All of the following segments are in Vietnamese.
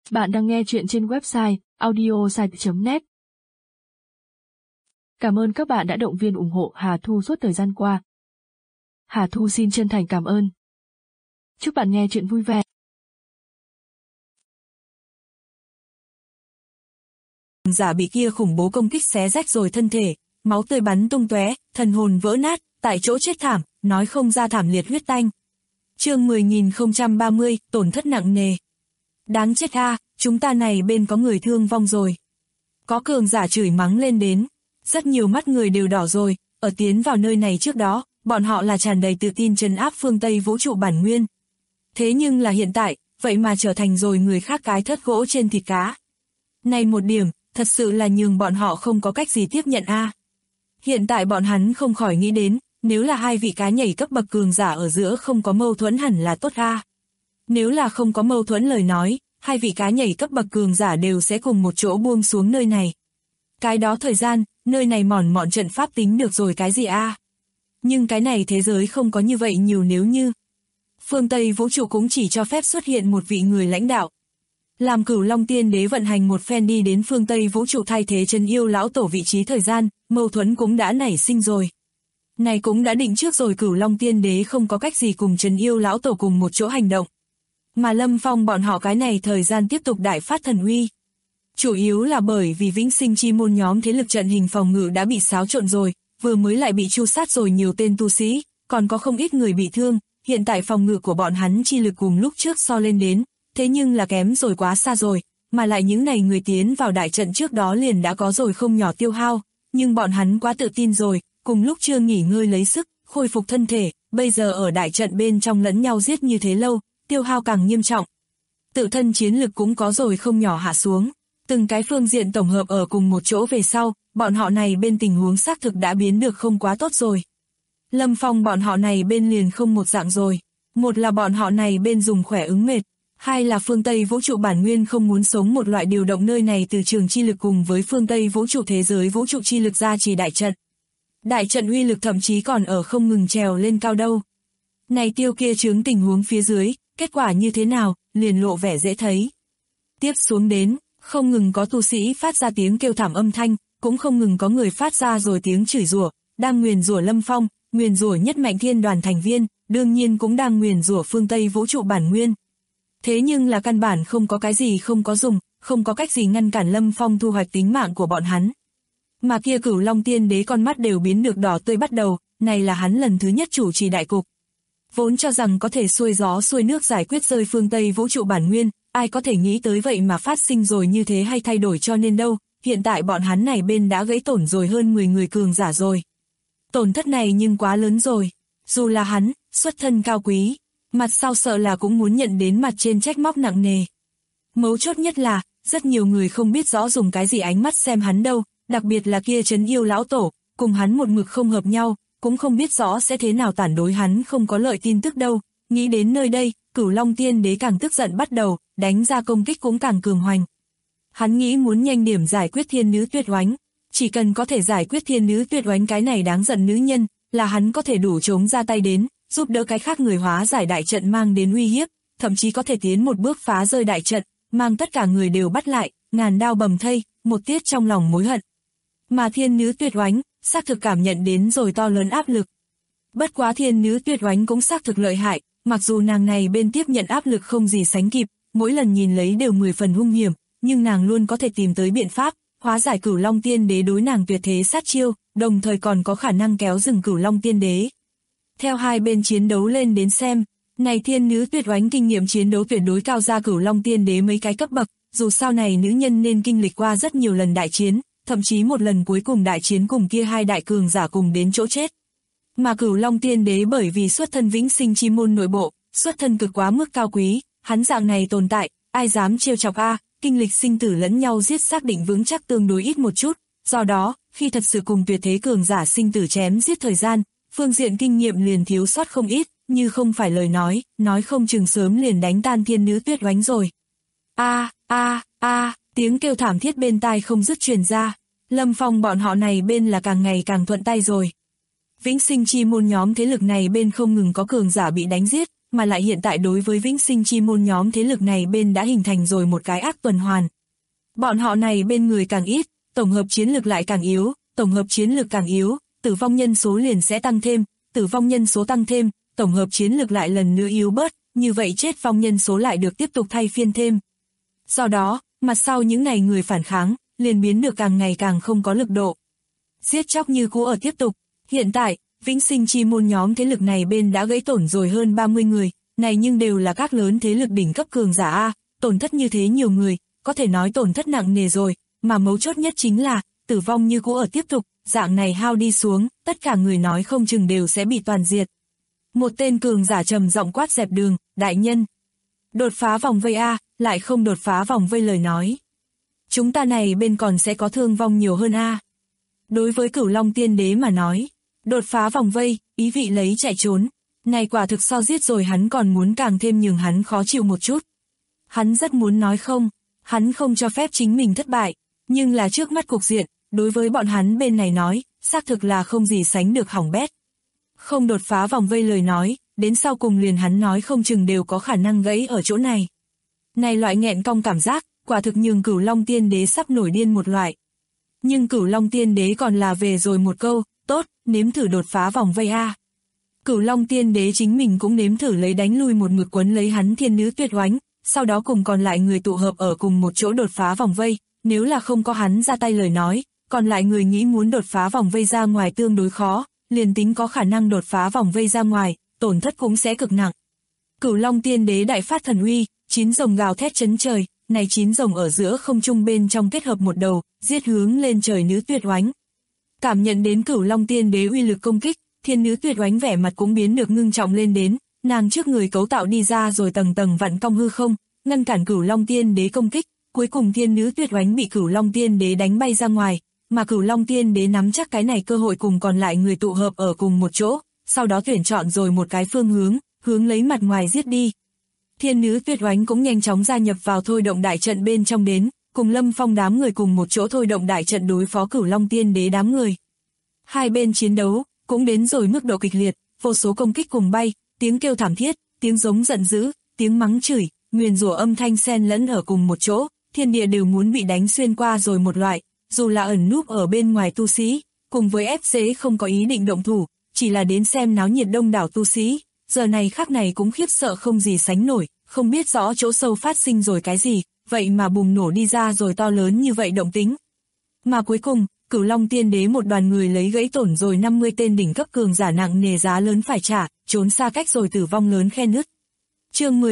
Bạn đang nghe chuyện trên website audiosite.net. Cảm ơn các bạn đã động viên ủng hộ Hà Thu suốt thời gian qua. Hà Thu xin chân thành cảm ơn. Chúc bạn nghe chuyện vui vẻ. Giả bị kia khủng bố công kích xé rách rồi thân thể, máu tươi bắn tung tóe, thần hồn vỡ nát, tại chỗ chết thảm, nói không ra thảm liệt huyết tanh. Chương 10.030, tổn thất nặng nề. Đáng chết a, chúng ta này bên có người thương vong rồi. Có cường giả chửi mắng lên đến, rất nhiều mắt người đều đỏ rồi, ở tiến vào nơi này trước đó, bọn họ là tràn đầy tự tin trấn áp phương Tây vũ trụ bản nguyên. Thế nhưng là hiện tại, vậy mà trở thành rồi người khác cái thớt gỗ trên thịt cá. Này một điểm, thật sự là nhường bọn họ không có cách gì tiếp nhận a. Hiện tại bọn hắn không khỏi nghĩ đến, nếu là hai vị cá nhảy cấp bậc cường giả ở giữa không có mâu thuẫn hẳn là tốt a. Nếu là không có mâu thuẫn lời nói, hai vị cá nhảy cấp bậc cường giả đều sẽ cùng một chỗ buông xuống nơi này. Cái đó thời gian, nơi này mòn mọn trận pháp tính được rồi cái gì a? Nhưng cái này thế giới không có như vậy nhiều nếu như. Phương Tây vũ trụ cũng chỉ cho phép xuất hiện một vị người lãnh đạo. Làm Cửu Long Tiên Đế vận hành một phen đi đến phương Tây vũ trụ thay thế Trấn Yêu lão tổ vị trí thời gian, mâu thuẫn cũng đã nảy sinh rồi. Này cũng đã định trước rồi Cửu Long Tiên Đế không có cách gì cùng Trấn Yêu lão tổ cùng một chỗ hành động. Mà Lâm Phong bọn họ cái này thời gian tiếp tục đại phát thần uy. Chủ yếu là bởi vì Vĩnh Sinh Chi môn nhóm thế lực trận hình phòng ngự đã bị xáo trộn rồi, vừa mới lại bị tru sát rồi nhiều tên tu sĩ, còn có không ít người bị thương, hiện tại phòng ngự của bọn hắn chi lực cùng lúc trước so lên đến, thế nhưng là kém rồi quá xa rồi, mà lại những này người tiến vào đại trận trước đó liền đã có rồi không nhỏ tiêu hao, nhưng bọn hắn quá tự tin rồi, cùng lúc chưa nghỉ ngơi lấy sức, khôi phục thân thể, bây giờ ở đại trận bên trong lẫn nhau giết như thế lâu, tiêu hao càng nghiêm trọng. Tự thân chiến lực cũng có rồi không nhỏ hạ xuống, từng cái phương diện tổng hợp ở cùng một chỗ về sau, bọn họ này bên tình huống xác thực đã biến được không quá tốt rồi. Lâm Phong bọn họ này bên liền không một dạng rồi, một là bọn họ này bên dùng khỏe ứng mệt, hai là phương Tây vũ trụ bản nguyên không muốn sống một loại điều động nơi này từ trường chi lực cùng với phương Tây vũ trụ thế giới vũ trụ chi lực ra chỉ đại trận. Đại trận uy lực thậm chí còn ở không ngừng trèo lên cao đâu. Này tiêu kia chướng tình huống phía dưới, kết quả như thế nào, liền lộ vẻ dễ thấy. Tiếp xuống đến, không ngừng có tu sĩ phát ra tiếng kêu thảm âm thanh, cũng không ngừng có người phát ra rồi tiếng chửi rủa, đang nguyền rủa Lâm Phong, nguyền rủa nhất mạnh thiên đoàn thành viên, đương nhiên cũng đang nguyền rủa phương Tây vũ trụ bản nguyên. Thế nhưng là căn bản không có cái gì không có dùng, không có cách gì ngăn cản Lâm Phong thu hoạch tính mạng của bọn hắn. Mà kia Cửu Long Tiên Đế con mắt đều biến được đỏ tươi bắt đầu, này là hắn lần thứ nhất chủ trì đại cục. Vốn cho rằng có thể xuôi gió xuôi nước giải quyết rơi phương Tây vũ trụ bản nguyên, ai có thể nghĩ tới vậy mà phát sinh rồi như thế hay thay đổi cho nên đâu, hiện tại bọn hắn này bên đã gãy tổn rồi hơn 10 người cường giả rồi. Tổn thất này nhưng quá lớn rồi, dù là hắn, xuất thân cao quý, mặt sau sợ là cũng muốn nhận đến mặt trên trách móc nặng nề. Mấu chốt nhất là, rất nhiều người không biết rõ dùng cái gì ánh mắt xem hắn đâu, đặc biệt là kia Trấn Yêu lão tổ, cùng hắn một mực không hợp nhau, cũng không biết rõ sẽ thế nào tản đối hắn không có lợi tin tức đâu. Nghĩ đến nơi đây, Cửu Long Tiên Đế càng tức giận bắt đầu, đánh ra công kích cũng càng cường hoành. Hắn nghĩ muốn nhanh điểm giải quyết Thiên Nữ Tuyệt Oánh, chỉ cần có thể giải quyết Thiên Nữ Tuyệt Oánh cái này đáng giận nữ nhân, là hắn có thể đủ chống ra tay đến, giúp đỡ cái khác người hóa giải đại trận mang đến uy hiếp, thậm chí có thể tiến một bước phá rơi đại trận, mang tất cả người đều bắt lại, ngàn đao bầm thây, một tiết trong lòng mối hận. Mà Thiên Nữ Tuyệt Oánh, xác thực cảm nhận đến rồi to lớn áp lực. Bất quá Thiên Nữ Tuyệt Oánh cũng xác thực lợi hại, mặc dù nàng này bên tiếp nhận áp lực không gì sánh kịp, mỗi lần nhìn lấy đều 10 phần hung hiểm, nhưng nàng luôn có thể tìm tới biện pháp, hóa giải Cửu Long Tiên Đế đối nàng tuyệt thế sát chiêu, đồng thời còn có khả năng kéo dừng Cửu Long Tiên Đế. Theo hai bên chiến đấu lên đến xem, này Thiên Nữ Tuyệt Oánh kinh nghiệm chiến đấu tuyệt đối cao ra Cửu Long Tiên Đế mấy cái cấp bậc, dù sao này nữ nhân nên kinh lịch qua rất nhiều lần đại chiến, thậm chí một lần cuối cùng đại chiến cùng kia hai đại cường giả cùng đến chỗ chết. Mà Cửu Long Tiên Đế bởi vì xuất thân Vĩnh Sinh Chi môn nội bộ, xuất thân cực quá mức cao quý, hắn dạng này tồn tại, ai dám trêu chọc a, kinh lịch sinh tử lẫn nhau giết xác định vững chắc tương đối ít một chút, do đó, khi thật sự cùng tuyệt thế cường giả sinh tử chém giết thời gian, phương diện kinh nghiệm liền thiếu sót không ít, như không phải lời nói không chừng sớm liền đánh tan Thiên Nữ Tuyệt Oánh rồi. Tiếng kêu thảm thiết bên tai không dứt truyền ra, Lâm Phong bọn họ này bên là càng ngày càng thuận tay rồi. Vĩnh Sinh Chi môn nhóm thế lực này bên không ngừng có cường giả bị đánh giết, mà lại hiện tại đối với Vĩnh Sinh Chi Môn nhóm thế lực này bên đã hình thành rồi một cái ác tuần hoàn. Bọn họ này bên người càng ít, tổng hợp chiến lực lại càng yếu, tổng hợp chiến lực càng yếu, tử vong nhân số liền sẽ tăng thêm, tử vong nhân số tăng thêm, tổng hợp chiến lực lại lần nữa yếu bớt, như vậy chết vong nhân số lại được tiếp tục thay phiên thêm. Do đó, mặt sau những này người phản kháng, liền biến được càng ngày càng không có lực độ. Giết chóc như cũ ở tiếp tục, hiện tại, Vĩnh Sinh Chi Môn nhóm thế lực này bên đã gãy tổn rồi hơn 30 người, này nhưng đều là các lớn thế lực đỉnh cấp cường giả A, tổn thất như thế nhiều người, có thể nói tổn thất nặng nề rồi, mà mấu chốt nhất chính là, tử vong như cũ ở tiếp tục, dạng này hao đi xuống, tất cả người nói không chừng đều sẽ bị toàn diệt. Một tên cường giả trầm giọng quát dẹp đường, đại nhân. Đột phá vòng vây A, lại không đột phá vòng vây lời nói. Chúng ta này bên còn sẽ có thương vong nhiều hơn A. Đối với Cửu Long Tiên Đế mà nói, đột phá vòng vây, ý vị lấy chạy trốn. Này quả thực so giết rồi hắn còn muốn càng thêm nhường hắn khó chịu một chút. Hắn rất muốn nói không, hắn không cho phép chính mình thất bại, nhưng là trước mắt cục diện, đối với bọn hắn bên này nói, xác thực là không gì sánh được hỏng bét. Không đột phá vòng vây lời nói, đến sau cùng liền hắn nói không chừng đều có khả năng gãy ở chỗ này. Này loại nghẹn cong cảm giác, quả thực nhường Cửu Long Tiên Đế sắp nổi điên một loại. Nhưng Cửu Long Tiên Đế còn là về rồi một câu, tốt, nếm thử đột phá vòng vây A. Cửu Long Tiên Đế chính mình cũng nếm thử lấy đánh lui một mực quấn lấy hắn thiên nữ Tuyệt Oánh, sau đó cùng còn lại người tụ hợp ở cùng một chỗ đột phá vòng vây, nếu là không có hắn ra tay lời nói, còn lại người nghĩ muốn đột phá vòng vây ra ngoài tương đối khó, liền tính có khả năng đột phá vòng vây ra ngoài, tổn thất cũng sẽ cực nặng. Cửu Long Tiên Đế đại phát thần uy, 9 rồng gào thét chấn trời, này 9 rồng ở giữa không trung bên trong kết hợp một đầu, giết hướng lên trời nữ Tuyệt Oánh. Cảm nhận đến Cửu Long Tiên Đế uy lực công kích, thiên nữ Tuyệt Oánh vẻ mặt cũng biến được ngưng trọng lên đến, nàng trước người cấu tạo đi ra rồi tầng tầng vặn cong hư không, ngăn cản Cửu Long Tiên Đế công kích, cuối cùng thiên nữ Tuyệt Oánh bị Cửu Long Tiên Đế đánh bay ra ngoài, mà Cửu Long Tiên Đế nắm chắc cái này cơ hội cùng còn lại người tụ hợp ở cùng một chỗ, sau đó tuyển chọn rồi một cái phương hướng, hướng lấy mặt ngoài giết đi. Thiên nữ Tuyệt Oánh cũng nhanh chóng gia nhập vào thôi động đại trận bên trong đến, cùng Lâm Phong đám người cùng một chỗ thôi động đại trận đối phó Cửu Long Tiên Đế đám người. Hai bên chiến đấu, cũng đến rồi mức độ kịch liệt, vô số công kích cùng bay, tiếng kêu thảm thiết, tiếng giống giận dữ, tiếng mắng chửi, nguyền rủa âm thanh xen lẫn ở cùng một chỗ, thiên địa đều muốn bị đánh xuyên qua rồi một loại, dù là ẩn núp ở bên ngoài tu sĩ, cùng với ép chế không có ý định động thủ, chỉ là đến xem náo nhiệt đông đảo tu sĩ, giờ này khắc này cũng khiếp sợ không gì sánh nổi, không biết rõ chỗ sâu phát sinh rồi cái gì, vậy mà bùng nổ đi ra rồi to lớn như vậy động tĩnh. Mà cuối cùng, Cửu Long Tiên Đế một đoàn người lấy gãy tổn rồi 50 tên đỉnh cấp cường giả nặng nề giá lớn phải trả, trốn xa cách rồi tử vong lớn khe nứt. Chương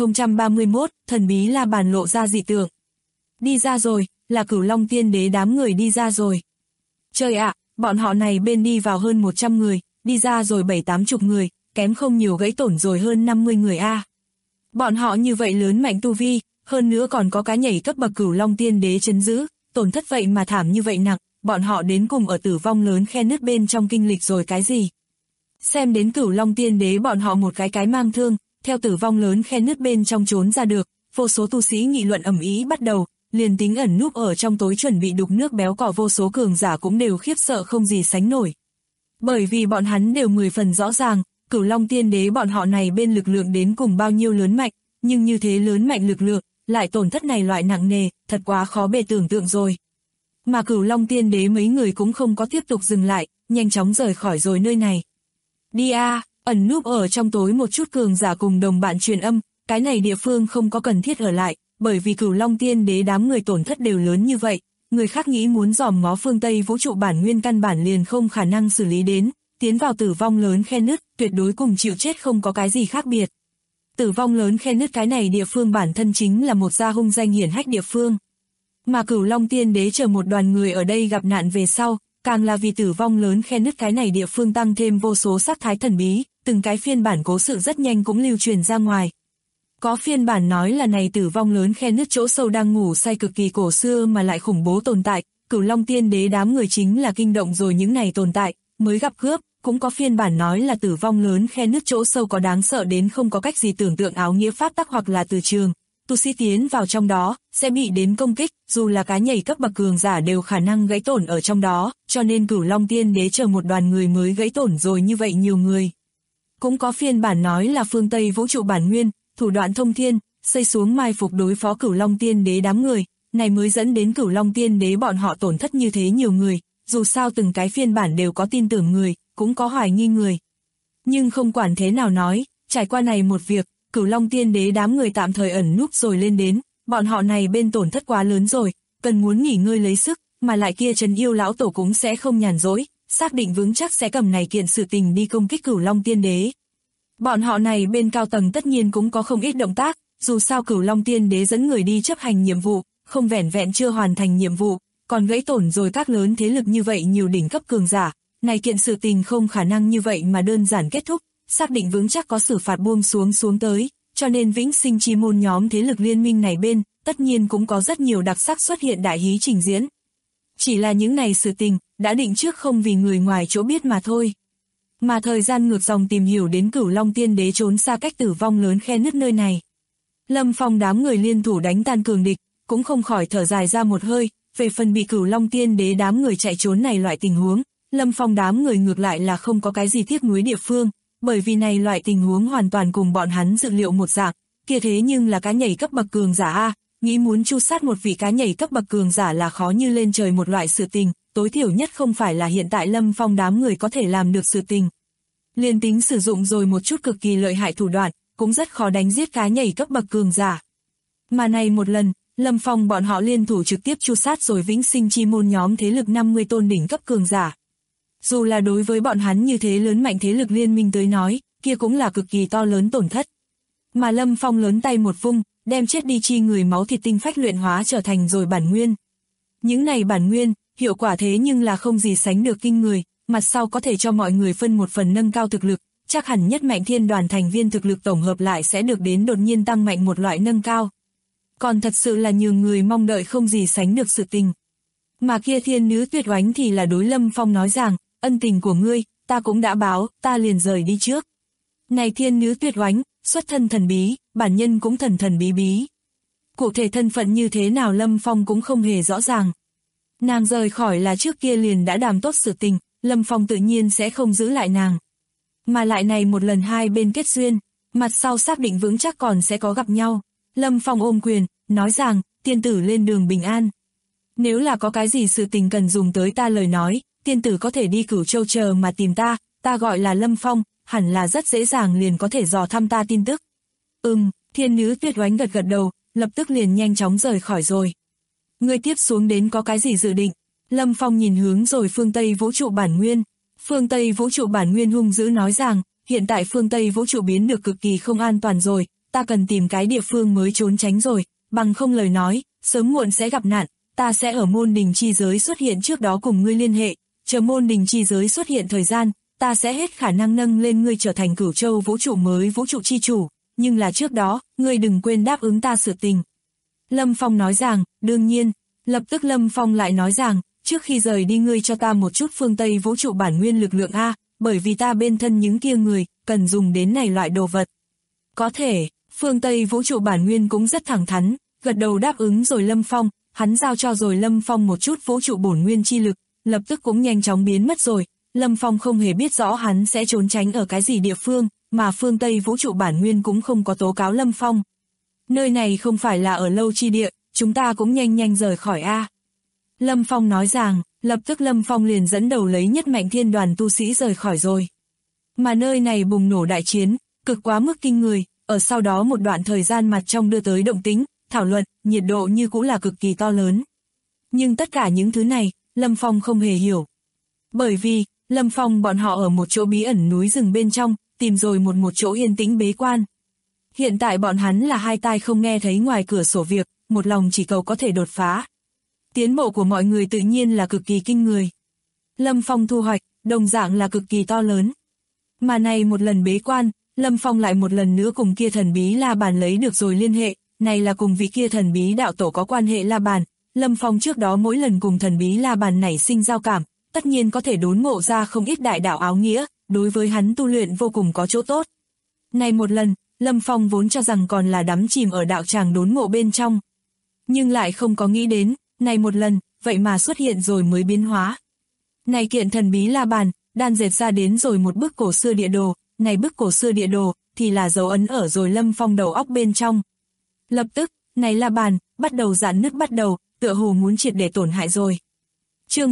10031, thần bí La Bàn lộ ra dị tượng. Đi ra rồi, là Cửu Long Tiên Đế đám người đi ra rồi. Trời ạ, bọn họ này bên đi vào hơn 100 người, đi ra rồi 7-80 người, kém không nhiều gãy tổn rồi hơn 50 người a. Bọn họ như vậy lớn mạnh tu vi, hơn nữa còn có cái nhảy cấp bậc Cửu Long Tiên Đế trấn giữ, tổn thất vậy mà thảm như vậy nặng, bọn họ đến cùng ở tử vong lớn khe nứt bên trong kinh lịch rồi cái gì. Xem đến Cửu Long Tiên Đế bọn họ một cái mang thương, theo tử vong lớn khe nứt bên trong trốn ra được, vô số tu sĩ nghị luận ầm ĩ bắt đầu, liền tính ẩn núp ở trong tối chuẩn bị đục nước béo cỏ vô số cường giả cũng đều khiếp sợ không gì sánh nổi. Bởi vì bọn hắn đều 10 phần rõ ràng, Cửu Long Tiên Đế bọn họ này bên lực lượng đến cùng bao nhiêu lớn mạnh, nhưng như thế lớn mạnh lực lượng, lại tổn thất này loại nặng nề, thật quá khó bề tưởng tượng rồi. Mà Cửu Long Tiên Đế mấy người cũng không có tiếp tục dừng lại, nhanh chóng rời khỏi rồi nơi này. Đi a, ẩn núp ở trong tối một chút cường giả cùng đồng bạn truyền âm, cái này địa phương không có cần thiết ở lại, bởi vì Cửu Long Tiên Đế đám người tổn thất đều lớn như vậy, người khác nghĩ muốn dòm ngó phương Tây vũ trụ bản nguyên căn bản liền không khả năng xử lý đến, tiến vào tử vong lớn khe nứt, tuyệt đối cùng chịu chết không có cái gì khác biệt. Tử vong lớn khe nứt cái này địa phương bản thân chính là một gia hung danh hiển hách địa phương. Mà Cửu Long Tiên Đế chờ một đoàn người ở đây gặp nạn về sau, càng là vì tử vong lớn khe nứt cái này địa phương tăng thêm vô số sắc thái thần bí, từng cái phiên bản cố sự rất nhanh cũng lưu truyền ra ngoài. Có phiên bản nói là này tử vong lớn khe nứt chỗ sâu đang ngủ say cực kỳ cổ xưa mà lại khủng bố tồn tại, Cửu Long Tiên Đế đám người chính là kinh động rồi những này tồn tại, mới gặp cướp, cũng có phiên bản nói là tử vong lớn khe nứt chỗ sâu có đáng sợ đến không có cách gì tưởng tượng áo nghĩa pháp tắc hoặc là từ trường. Tu sĩ tiến vào trong đó, sẽ bị đến công kích, dù là cái nhảy cấp bậc cường giả đều khả năng gãy tổn ở trong đó, cho nên Cửu Long Tiên Đế chờ một đoàn người mới gãy tổn rồi như vậy nhiều người. Cũng có phiên bản nói là phương Tây vũ trụ bản nguyên, thủ đoạn thông thiên, xây xuống mai phục đối phó Cửu Long Tiên Đế đám người, này mới dẫn đến Cửu Long Tiên Đế bọn họ tổn thất như thế nhiều người, dù sao từng cái phiên bản đều có tin tưởng người, cũng có hoài nghi người. Nhưng không quản thế nào nói, trải qua này một việc, Cửu Long Tiên Đế đám người tạm thời ẩn núp rồi lên đến, bọn họ này bên tổn thất quá lớn rồi, cần muốn nghỉ ngơi lấy sức, mà lại kia Trấn Yêu lão tổ cũng sẽ không nhàn rỗi, xác định vững chắc sẽ cầm này kiện sự tình đi công kích Cửu Long Tiên Đế. Bọn họ này bên cao tầng tất nhiên cũng có không ít động tác, dù sao Cửu Long Tiên Đế dẫn người đi chấp hành nhiệm vụ, không vẻn vẹn chưa hoàn thành nhiệm vụ, còn gãy tổn rồi các lớn thế lực như vậy nhiều đỉnh cấp cường giả, này kiện sự tình không khả năng như vậy mà đơn giản kết thúc, xác định vững chắc có xử phạt buông xuống tới, cho nên Vĩnh Sinh Chi môn nhóm thế lực liên minh này bên, tất nhiên cũng có rất nhiều đặc sắc xuất hiện đại hí trình diễn. Chỉ là những này sự tình, đã định trước không vì người ngoài chỗ biết mà thôi. Mà thời gian ngược dòng tìm hiểu đến Cửu Long Tiên Đế trốn xa cách tử vong lớn khe nứt nơi này. Lâm Phong đám người liên thủ đánh tan cường địch, cũng không khỏi thở dài ra một hơi, về phần bị Cửu Long Tiên Đế đám người chạy trốn này loại tình huống, Lâm Phong đám người ngược lại là không có cái gì tiếc nuối địa phương, bởi vì này loại tình huống hoàn toàn cùng bọn hắn dự liệu một dạng, kia thế nhưng là cá nhảy cấp bậc cường giả a, nghĩ muốn chu sát một vị cá nhảy cấp bậc cường giả là khó như lên trời một loại sự tình, tối thiểu nhất không phải là hiện tại Lâm Phong đám người có thể làm được sự tình. Liên tính sử dụng rồi một chút cực kỳ lợi hại thủ đoạn, cũng rất khó đánh giết cá nhảy cấp bậc cường giả. Mà này một lần, Lâm Phong bọn họ liên thủ trực tiếp chu sát rồi Vĩnh Sinh Chi môn nhóm thế lực 50 tôn đỉnh cấp cường giả. Dù là đối với bọn hắn như thế lớn mạnh thế lực liên minh tới nói, kia cũng là cực kỳ to lớn tổn thất. Mà Lâm Phong lớn tay một vung, đem chết đi chi người máu thịt tinh phách luyện hóa trở thành rồi bản nguyên. Những này bản nguyên, hiệu quả thế nhưng là không gì sánh được kinh người, mặt sau có thể cho mọi người phân một phần nâng cao thực lực, chắc hẳn nhất mạnh thiên đoàn thành viên thực lực tổng hợp lại sẽ được đến đột nhiên tăng mạnh một loại nâng cao. Còn thật sự là nhiều người mong đợi không gì sánh được sự tình. Mà kia thiên nữ Tuyệt Oánh thì là đối Lâm Phong nói rằng, ân tình của ngươi, ta cũng đã báo, ta liền rời đi trước. Này thiên nữ Tuyệt Oánh, xuất thân thần bí, bản nhân cũng thần bí bí. Cụ thể thân phận như thế nào Lâm Phong cũng không hề rõ ràng. Nàng rời khỏi là trước kia liền đã đàm tốt sự tình, Lâm Phong tự nhiên sẽ không giữ lại nàng. Mà lại này một lần hai bên kết duyên, mặt sau xác định vững chắc còn sẽ có gặp nhau. Lâm Phong ôm quyền, nói rằng, tiên tử lên đường bình an. Nếu là có cái gì sự tình cần dùng tới ta lời nói, tiên tử có thể đi Cửu Châu chờ mà tìm ta gọi là Lâm Phong, hẳn là rất dễ dàng liền có thể dò thăm ta tin tức. Thiên nữ Tuyệt Oánh gật đầu, lập tức liền nhanh chóng rời khỏi rồi. Người tiếp xuống đến có cái gì dự định? Lâm Phong nhìn hướng rồi phương Tây vũ trụ bản nguyên. Phương Tây vũ trụ bản nguyên hung dữ nói rằng, hiện tại phương Tây vũ trụ biến được cực kỳ không an toàn rồi, ta cần tìm cái địa phương mới trốn tránh rồi, bằng không lời nói, sớm muộn sẽ gặp nạn, ta sẽ ở môn đình chi giới xuất hiện trước đó cùng ngươi liên hệ, chờ môn đình chi giới xuất hiện thời gian, ta sẽ hết khả năng nâng lên ngươi trở thành Cửu Châu vũ trụ mới vũ trụ chi chủ, nhưng là trước đó, ngươi đừng quên đáp ứng ta sự tình. Lâm Phong nói rằng, đương nhiên, lập tức Lâm Phong lại nói rằng, trước khi rời đi ngươi cho ta một chút phương Tây vũ trụ bản nguyên lực lượng a, bởi vì ta bên thân những kia người, cần dùng đến này loại đồ vật. Có thể, phương Tây vũ trụ bản nguyên cũng rất thẳng thắn, gật đầu đáp ứng rồi Lâm Phong, hắn giao cho rồi Lâm Phong một chút vũ trụ bổn nguyên chi lực, lập tức cũng nhanh chóng biến mất rồi. Lâm Phong không hề biết rõ hắn sẽ trốn tránh ở cái gì địa phương, mà phương Tây vũ trụ bản nguyên cũng không có tố cáo Lâm Phong. Nơi này không phải là ở lâu chi địa, chúng ta cũng nhanh rời khỏi a. Lâm Phong nói rằng, lập tức Lâm Phong liền dẫn đầu lấy nhất mạnh thiên đoàn tu sĩ rời khỏi rồi. Mà nơi này bùng nổ đại chiến, cực quá mức kinh người, ở sau đó một đoạn thời gian mặt trong đưa tới động tĩnh, thảo luận, nhiệt độ như cũng là cực kỳ to lớn. Nhưng tất cả những thứ này, Lâm Phong không hề hiểu. Bởi vì, Lâm Phong bọn họ ở một chỗ bí ẩn núi rừng bên trong, tìm rồi một chỗ yên tĩnh bế quan. Hiện tại bọn hắn là hai tai không nghe thấy ngoài cửa sổ việc, một lòng chỉ cầu có thể đột phá. Tiến bộ của mọi người tự nhiên là cực kỳ kinh người. Lâm Phong thu hoạch, đồng dạng là cực kỳ to lớn. Mà này một lần bế quan, Lâm Phong lại một lần nữa cùng kia thần bí La Bàn lấy được rồi liên hệ, này là cùng vị kia thần bí đạo tổ có quan hệ La Bàn. Lâm Phong trước đó mỗi lần cùng thần bí La Bàn nảy sinh giao cảm, tất nhiên có thể đốn ngộ ra không ít đại đạo áo nghĩa, đối với hắn tu luyện vô cùng có chỗ tốt. Này một lần, Lâm Phong vốn cho rằng còn là đắm chìm ở đạo tràng đốn ngộ bên trong. Nhưng lại không có nghĩ đến, này một lần, vậy mà xuất hiện rồi mới biến hóa. Này kiện thần bí La Bàn, đan dệt ra đến rồi một bức cổ xưa địa đồ, này bức cổ xưa địa đồ, thì là dấu ấn ở rồi Lâm Phong đầu óc bên trong. Lập tức, này la bàn, bắt đầu rạn nứt tựa hồ muốn triệt để tổn hại rồi. Chương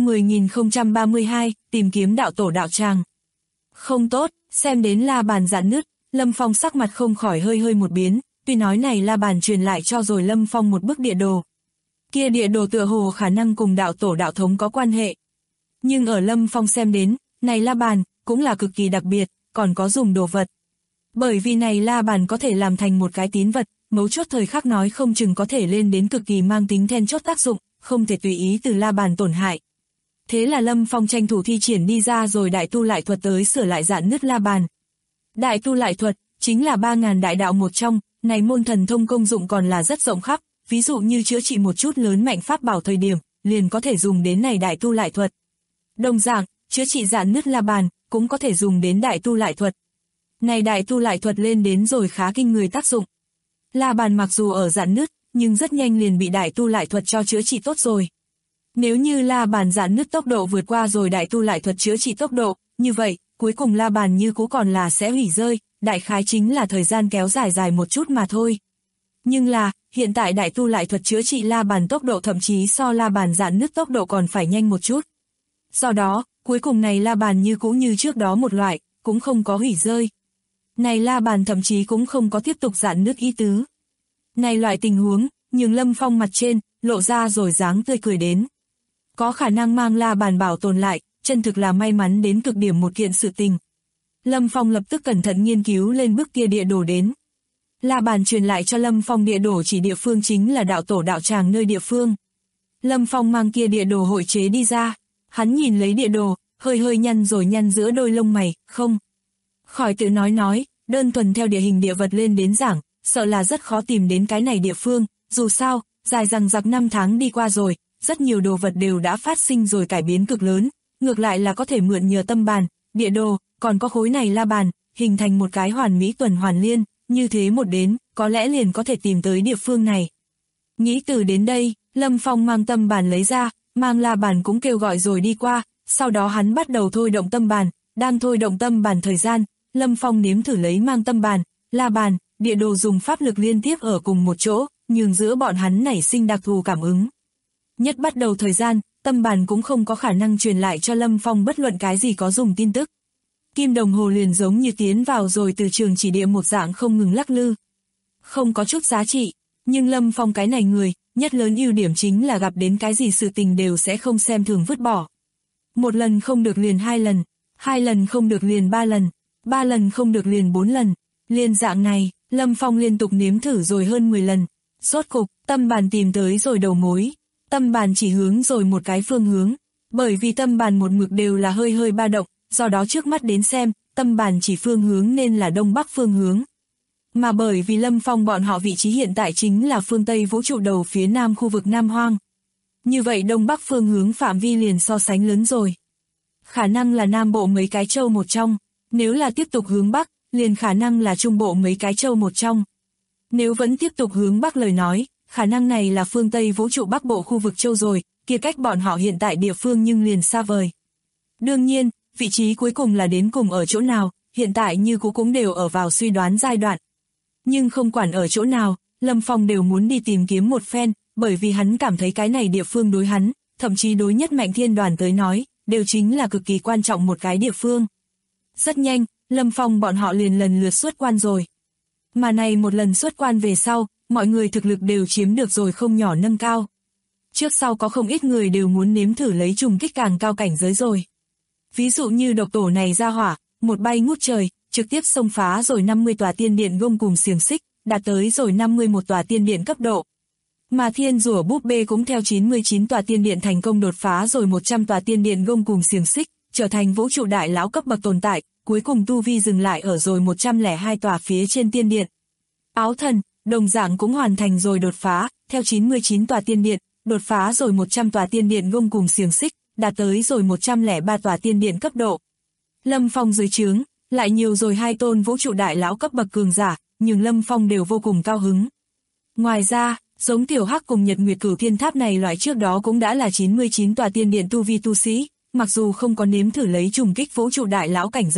10032, tìm kiếm đạo tổ đạo tràng. Không tốt, xem đến la bàn rạn nứt, Lâm Phong sắc mặt không khỏi hơi một biến, tuy nói này la bàn truyền lại cho rồi Lâm Phong một bức địa đồ. Kia địa đồ tựa hồ khả năng cùng đạo tổ đạo thống có quan hệ. Nhưng ở Lâm Phong xem đến, này la bàn, cũng là cực kỳ đặc biệt, còn có dùng đồ vật. Bởi vì này la bàn có thể làm thành một cái tín vật, mấu chốt thời khắc nói không chừng có thể lên đến cực kỳ mang tính then chốt tác dụng, không thể tùy ý từ la bàn tổn hại. Thế là Lâm Phong tranh thủ thi triển đi ra rồi đại tu lại thuật tới sửa lại rạn nứt la bàn. Đại tu lại thuật, chính là 3.000 đại đạo một trong, này môn thần thông công dụng còn là rất rộng khắp, ví dụ như chữa trị một chút lớn mạnh pháp bảo thời điểm, liền có thể dùng đến này đại tu lại thuật. Đồng dạng, chữa trị rạn nứt la bàn, cũng có thể dùng đến đại tu lại thuật. Này đại tu lại thuật lên đến rồi khá kinh người tác dụng. La bàn mặc dù ở rạn nứt, nhưng rất nhanh liền bị đại tu lại thuật cho chữa trị tốt rồi. Nếu như la bàn rạn nứt tốc độ vượt qua rồi đại tu lại thuật chữa trị tốc độ, như vậy, cuối cùng la bàn như cũ còn là sẽ hủy rơi, đại khái chính là thời gian kéo dài một chút mà thôi. Nhưng là, hiện tại đại tu lại thuật chữa trị la bàn tốc độ thậm chí so la bàn rạn nứt tốc độ còn phải nhanh một chút. Do đó, cuối cùng này la bàn như cũ như trước đó một loại, cũng không có hủy rơi. Này la bàn thậm chí cũng không có tiếp tục rạn nứt ý tứ. Này loại tình huống, nhưng Lâm Phong mặt trên, lộ ra rồi dáng tươi cười đến. Có khả năng mang la bàn bảo tồn lại, chân thực là may mắn đến cực điểm một kiện sự tình. Lâm Phong lập tức cẩn thận nghiên cứu lên bức kia địa đồ đến. La bàn truyền lại cho Lâm Phong địa đồ chỉ địa phương chính là đạo tổ đạo tràng nơi địa phương. Lâm Phong mang kia địa đồ hội chế đi ra, hắn nhìn lấy địa đồ, hơi nhăn rồi nhăn giữa đôi lông mày, không. Khỏi tự nói, đơn thuần theo địa hình địa vật lên đến giảng, sợ là rất khó tìm đến cái này địa phương, dù sao, dài dằng dặc 5 tháng đi qua rồi, rất nhiều đồ vật đều đã phát sinh rồi cải biến cực lớn, ngược lại là có thể mượn nhờ tâm bàn, địa đồ, còn có khối này la bàn, hình thành một cái hoàn mỹ tuần hoàn liên, như thế một đến, có lẽ liền có thể tìm tới địa phương này. Nghĩ từ đến đây, Lâm Phong mang tâm bàn lấy ra, mang la bàn cũng kêu gọi rồi đi qua, sau đó hắn bắt đầu thôi động tâm bàn, đang thôi động tâm bàn thời gian, Lâm Phong nếm thử lấy mang tâm bàn, la bàn, địa đồ dùng pháp lực liên tiếp ở cùng một chỗ, nhường giữa bọn hắn nảy sinh đặc thù cảm ứng. Nhất bắt đầu thời gian, tâm bàn cũng không có khả năng truyền lại cho Lâm Phong bất luận cái gì có dùng tin tức. Kim đồng hồ liền giống như tiến vào rồi từ trường chỉ địa một dạng không ngừng lắc lư. Không có chút giá trị, nhưng Lâm Phong cái này người, nhất lớn ưu điểm chính là gặp đến cái gì sự tình đều sẽ không xem thường vứt bỏ. Một lần không được liền 2 lần, 2 lần không được liền 3 lần, 3 lần không được liền 4 lần. Liên dạng này, Lâm Phong liên tục nếm thử rồi hơn 10 lần. Rốt cục, tâm bàn tìm tới rồi đầu mối. Tâm bàn chỉ hướng rồi một cái phương hướng. Bởi vì tâm bàn một mực đều là hơi ba động, do đó trước mắt đến xem, tâm bàn chỉ phương hướng nên là đông bắc phương hướng. Mà bởi vì Lâm Phong bọn họ vị trí hiện tại chính là phương Tây vũ trụ đầu phía nam khu vực Nam Hoang. Như vậy đông bắc phương hướng phạm vi liền so sánh lớn rồi. Khả năng là Nam Bộ mấy cái châu một trong, nếu là tiếp tục hướng bắc, liền khả năng là Trung Bộ mấy cái châu một trong. Nếu vẫn tiếp tục hướng bắc lời nói, khả năng này là phương Tây vũ trụ Bắc Bộ khu vực châu rồi, kia cách bọn họ hiện tại địa phương nhưng liền xa vời. Đương nhiên, vị trí cuối cùng là đến cùng ở chỗ nào, hiện tại như cũng đều ở vào suy đoán giai đoạn. Nhưng không quản ở chỗ nào, Lâm Phong đều muốn đi tìm kiếm một phen, bởi vì hắn cảm thấy cái này địa phương đối hắn, thậm chí đối nhất Mạnh Thiên Đoàn tới nói, đều chính là cực kỳ quan trọng một cái địa phương. Rất nhanh, Lâm Phong bọn họ liền lần lượt xuất quan rồi. Mà này một lần xuất quan về sau, mọi người thực lực đều chiếm được rồi không nhỏ nâng cao. Trước sau có không ít người đều muốn nếm thử lấy trùng kích càng cao cảnh giới rồi. Ví dụ như độc tổ này ra hỏa, một bay ngút trời, trực tiếp xông phá rồi 50 tòa tiên điện gông cùng xiềng xích, đạt tới rồi 51 tòa tiên điện cấp độ. Mà thiên rùa búp bê cũng theo 99 tòa tiên điện thành công đột phá rồi 100 tòa tiên điện gông cùng xiềng xích, trở thành vũ trụ đại lão cấp bậc tồn tại, cuối cùng tu vi dừng lại ở rồi 102 tòa phía trên tiên điện. Áo thần, đồng dạng cũng hoàn thành rồi đột phá, theo 99 tòa tiên điện, đột phá rồi 100 tòa tiên điện gông cùng xiềng xích, đạt tới rồi 103 tòa tiên điện cấp độ. Lâm Phong dưới trướng, lại nhiều rồi 2 tôn vũ trụ đại lão cấp bậc cường giả, nhưng Lâm Phong đều vô cùng cao hứng. Ngoài ra, giống Tiểu Hắc cùng Nhật Nguyệt Cửu Thiên Tháp này loại trước đó cũng đã là 99 tòa tiên điện tu vi tu sĩ, mặc dù không có nếm thử lấy trùng kích vũ trụ đại lão cảnh giới,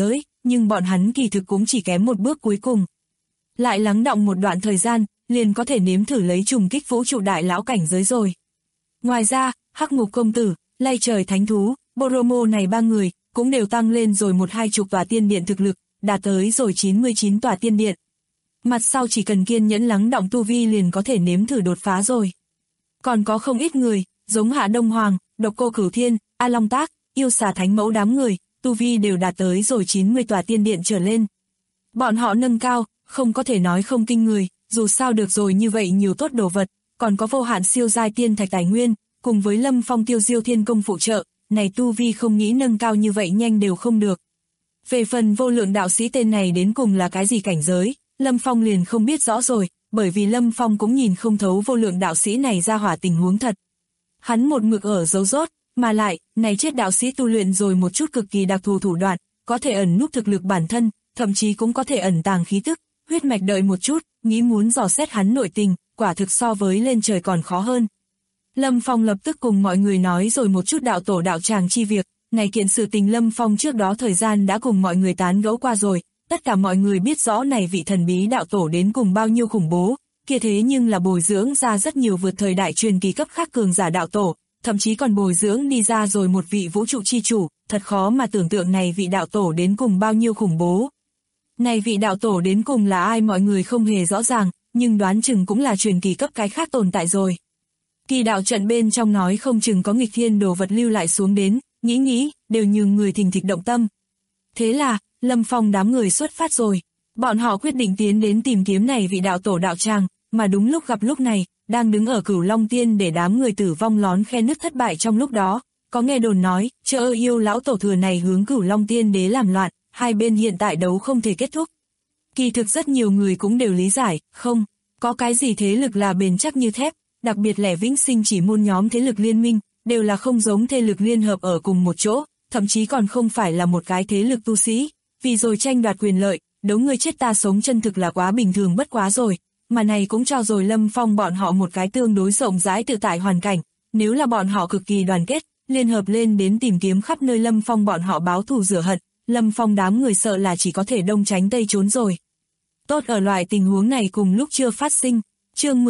nhưng bọn hắn kỳ thực cũng chỉ kém một bước cuối cùng. Lại lắng đọng một đoạn thời gian, liền có thể nếm thử lấy trùng kích vũ trụ đại lão cảnh giới rồi. Ngoài ra, Hắc Ngục Công Tử, Lay Trời Thánh Thú, Boromo này ba người, cũng đều tăng lên rồi 1-2 tòa tiên điện thực lực, đạt tới rồi 99 tòa tiên điện. Mặt sau chỉ cần kiên nhẫn lắng đọng tu vi liền có thể nếm thử đột phá rồi. Còn có không ít người, giống Hạ Đông Hoàng, Độc Cô Cửu Thiên, A Long Tác, Yêu Xà Thánh Mẫu đám người, tu vi đều đạt tới rồi 90 tòa tiên điện trở lên. Bọn họ nâng cao, không có thể nói không kinh người, dù sao được rồi như vậy nhiều tốt đồ vật, còn có vô hạn siêu giai tiên thạch tài nguyên, cùng với Lâm Phong Tiêu Diêu Thiên Công phụ trợ, này tu vi không nghĩ nâng cao như vậy nhanh đều không được. Về phần vô lượng đạo sĩ tên này đến cùng là cái gì cảnh giới, Lâm Phong liền không biết rõ rồi, bởi vì Lâm Phong cũng nhìn không thấu vô lượng đạo sĩ này ra hỏa tình huống thật. Hắn một mực ở giấu rốt, mà lại, này chết đạo sĩ tu luyện rồi một chút cực kỳ đặc thù thủ đoạn, có thể ẩn núp thực lực bản thân, thậm chí cũng có thể ẩn tàng khí tức, huyết mạch đợi một chút, nghĩ muốn dò xét hắn nội tình, quả thực so với lên trời còn khó hơn. Lâm Phong lập tức cùng mọi người nói rồi một chút đạo tổ đạo tràng chi việc, này kiện sự tình Lâm Phong trước đó thời gian đã cùng mọi người tán gẫu qua rồi, tất cả mọi người biết rõ này vị thần bí đạo tổ đến cùng bao nhiêu khủng bố, kia thế nhưng là bồi dưỡng ra rất nhiều vượt thời đại truyền kỳ cấp khác cường giả đạo tổ, thậm chí còn bồi dưỡng đi ra rồi một vị vũ trụ chi chủ, thật khó mà tưởng tượng này vị đạo tổ đến cùng bao nhiêu khủng bố. Này vị đạo tổ đến cùng là ai mọi người không hề rõ ràng, nhưng đoán chừng cũng là truyền kỳ cấp cái khác tồn tại rồi. Kỳ đạo trận bên trong nói không chừng có nghịch thiên đồ vật lưu lại xuống đến, nghĩ, đều nhường người thình thịch động tâm. Thế là, Lâm Phong đám người xuất phát rồi. Bọn họ quyết định tiến đến tìm kiếm này vị đạo tổ đạo tràng, mà đúng lúc gặp lúc này, đang đứng ở Cửu Long Tiên để đám người tử vong lón khe nứt thất bại trong lúc đó. Có nghe đồn nói, chợ yêu lão tổ thừa này hướng Cửu Long Tiên đế làm loạn, hai bên hiện tại đấu không thể kết thúc. Kỳ thực rất nhiều người cũng đều lý giải, không, có cái gì thế lực là bền chắc như thép, đặc biệt lẻ vĩnh sinh chỉ môn nhóm thế lực liên minh, đều là không giống thế lực liên hợp ở cùng một chỗ, thậm chí còn không phải là một cái thế lực tu sĩ, vì rồi tranh đoạt quyền lợi, đấu người chết ta sống chân thực là quá bình thường bất quá rồi, mà này cũng cho rồi Lâm Phong bọn họ một cái tương đối rộng rãi tự tại hoàn cảnh, nếu là bọn họ cực kỳ đoàn kết, liên hợp lên đến tìm kiếm khắp nơi Lâm Phong bọn họ báo thù rửa hận, Lâm Phong đám người sợ là chỉ có thể đông tránh tây trốn rồi. Tốt ở loại tình huống này cùng lúc chưa phát sinh, chương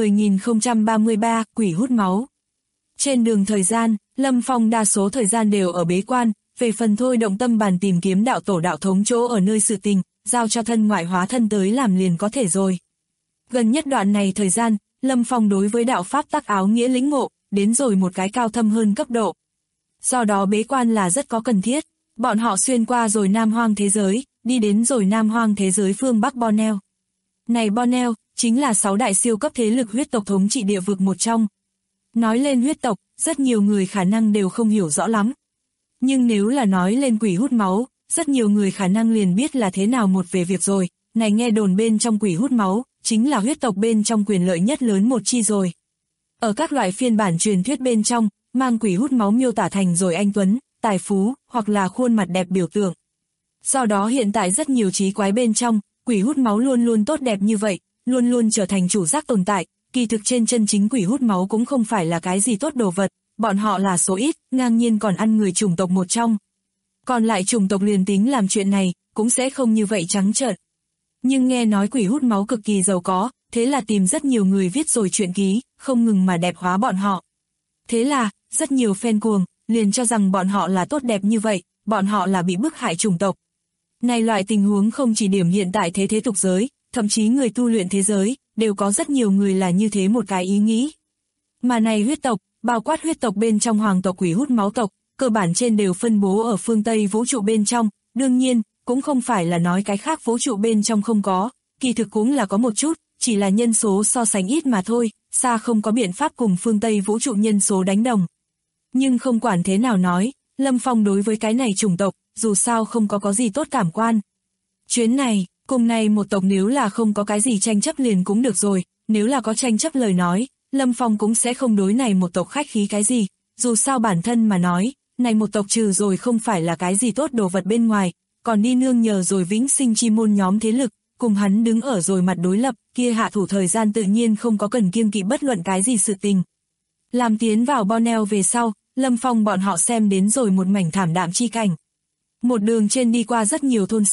10.033, quỷ hút máu. Trên đường thời gian, Lâm Phong đa số thời gian đều ở bế quan, về phần thôi động tâm bàn tìm kiếm đạo tổ đạo thống chỗ ở nơi sự tình, giao cho thân ngoại hóa thân tới làm liền có thể rồi. Gần nhất đoạn này thời gian, Lâm Phong đối với đạo pháp tắc áo nghĩa lĩnh ngộ, đến rồi một cái cao thâm hơn cấp độ. Do đó bế quan là rất có cần thiết, bọn họ xuyên qua rồi Nam Hoang thế giới, đi đến rồi Nam Hoang thế giới phương Bắc Borneo. Này Borneo, chính là 6 đại siêu cấp thế lực huyết tộc thống trị địa vực một trong. Nói lên huyết tộc, rất nhiều người khả năng đều không hiểu rõ lắm. Nhưng nếu là nói lên quỷ hút máu, rất nhiều người khả năng liền biết là thế nào một về việc rồi, này nghe đồn bên trong quỷ hút máu, chính là huyết tộc bên trong quyền lợi nhất lớn một chi rồi. Ở các loại phiên bản truyền thuyết bên trong, mang quỷ hút máu miêu tả thành rồi anh tuấn, tài phú, hoặc là khuôn mặt đẹp biểu tượng. Do đó hiện tại rất nhiều trí quái bên trong, quỷ hút máu luôn luôn tốt đẹp như vậy, luôn luôn trở thành chủ giác tồn tại, kỳ thực trên chân chính quỷ hút máu cũng không phải là cái gì tốt đồ vật, bọn họ là số ít, ngang nhiên còn ăn người chủng tộc một trong. Còn lại chủng tộc liền tính làm chuyện này, cũng sẽ không như vậy trắng trợn. Nhưng nghe nói quỷ hút máu cực kỳ giàu có, thế là tìm rất nhiều người viết rồi truyện ký, không ngừng mà đẹp hóa bọn họ. Thế là, rất nhiều fan cuồng, liền cho rằng bọn họ là tốt đẹp như vậy, bọn họ là bị bức hại chủng tộc. Này loại tình huống không chỉ điểm hiện tại thế tục giới, thậm chí người tu luyện thế giới, đều có rất nhiều người là như thế một cái ý nghĩ. Mà này huyết tộc, bao quát huyết tộc bên trong hoàng tộc quỷ hút máu tộc, cơ bản trên đều phân bố ở phương Tây vũ trụ bên trong, đương nhiên, cũng không phải là nói cái khác vũ trụ bên trong không có, kỳ thực cũng là có một chút, chỉ là nhân số so sánh ít mà thôi, xa không có biện pháp cùng phương Tây vũ trụ nhân số đánh đồng. Nhưng không quản thế nào nói, Lâm Phong đối với cái này chủng tộc, dù sao không có gì tốt cảm quan. Chuyến này, cùng này một tộc nếu là không có cái gì tranh chấp liền cũng được rồi, nếu là có tranh chấp lời nói, Lâm Phong cũng sẽ không đối này một tộc khách khí cái gì, dù sao bản thân mà nói, này một tộc trừ rồi không phải là cái gì tốt đồ vật bên ngoài, còn đi nương nhờ rồi vĩnh sinh chi môn nhóm thế lực, cùng hắn đứng ở rồi mặt đối lập, kia hạ thủ thời gian tự nhiên không có cần kiêng kỵ bất luận cái gì sự tình. Làm tiến vào Borneo về sau, Lâm Phong bọn họ xem đến rồi một mảnh thảm đạm chi cảnh. Một đường trên đi qua rất nhiều thôn xóm,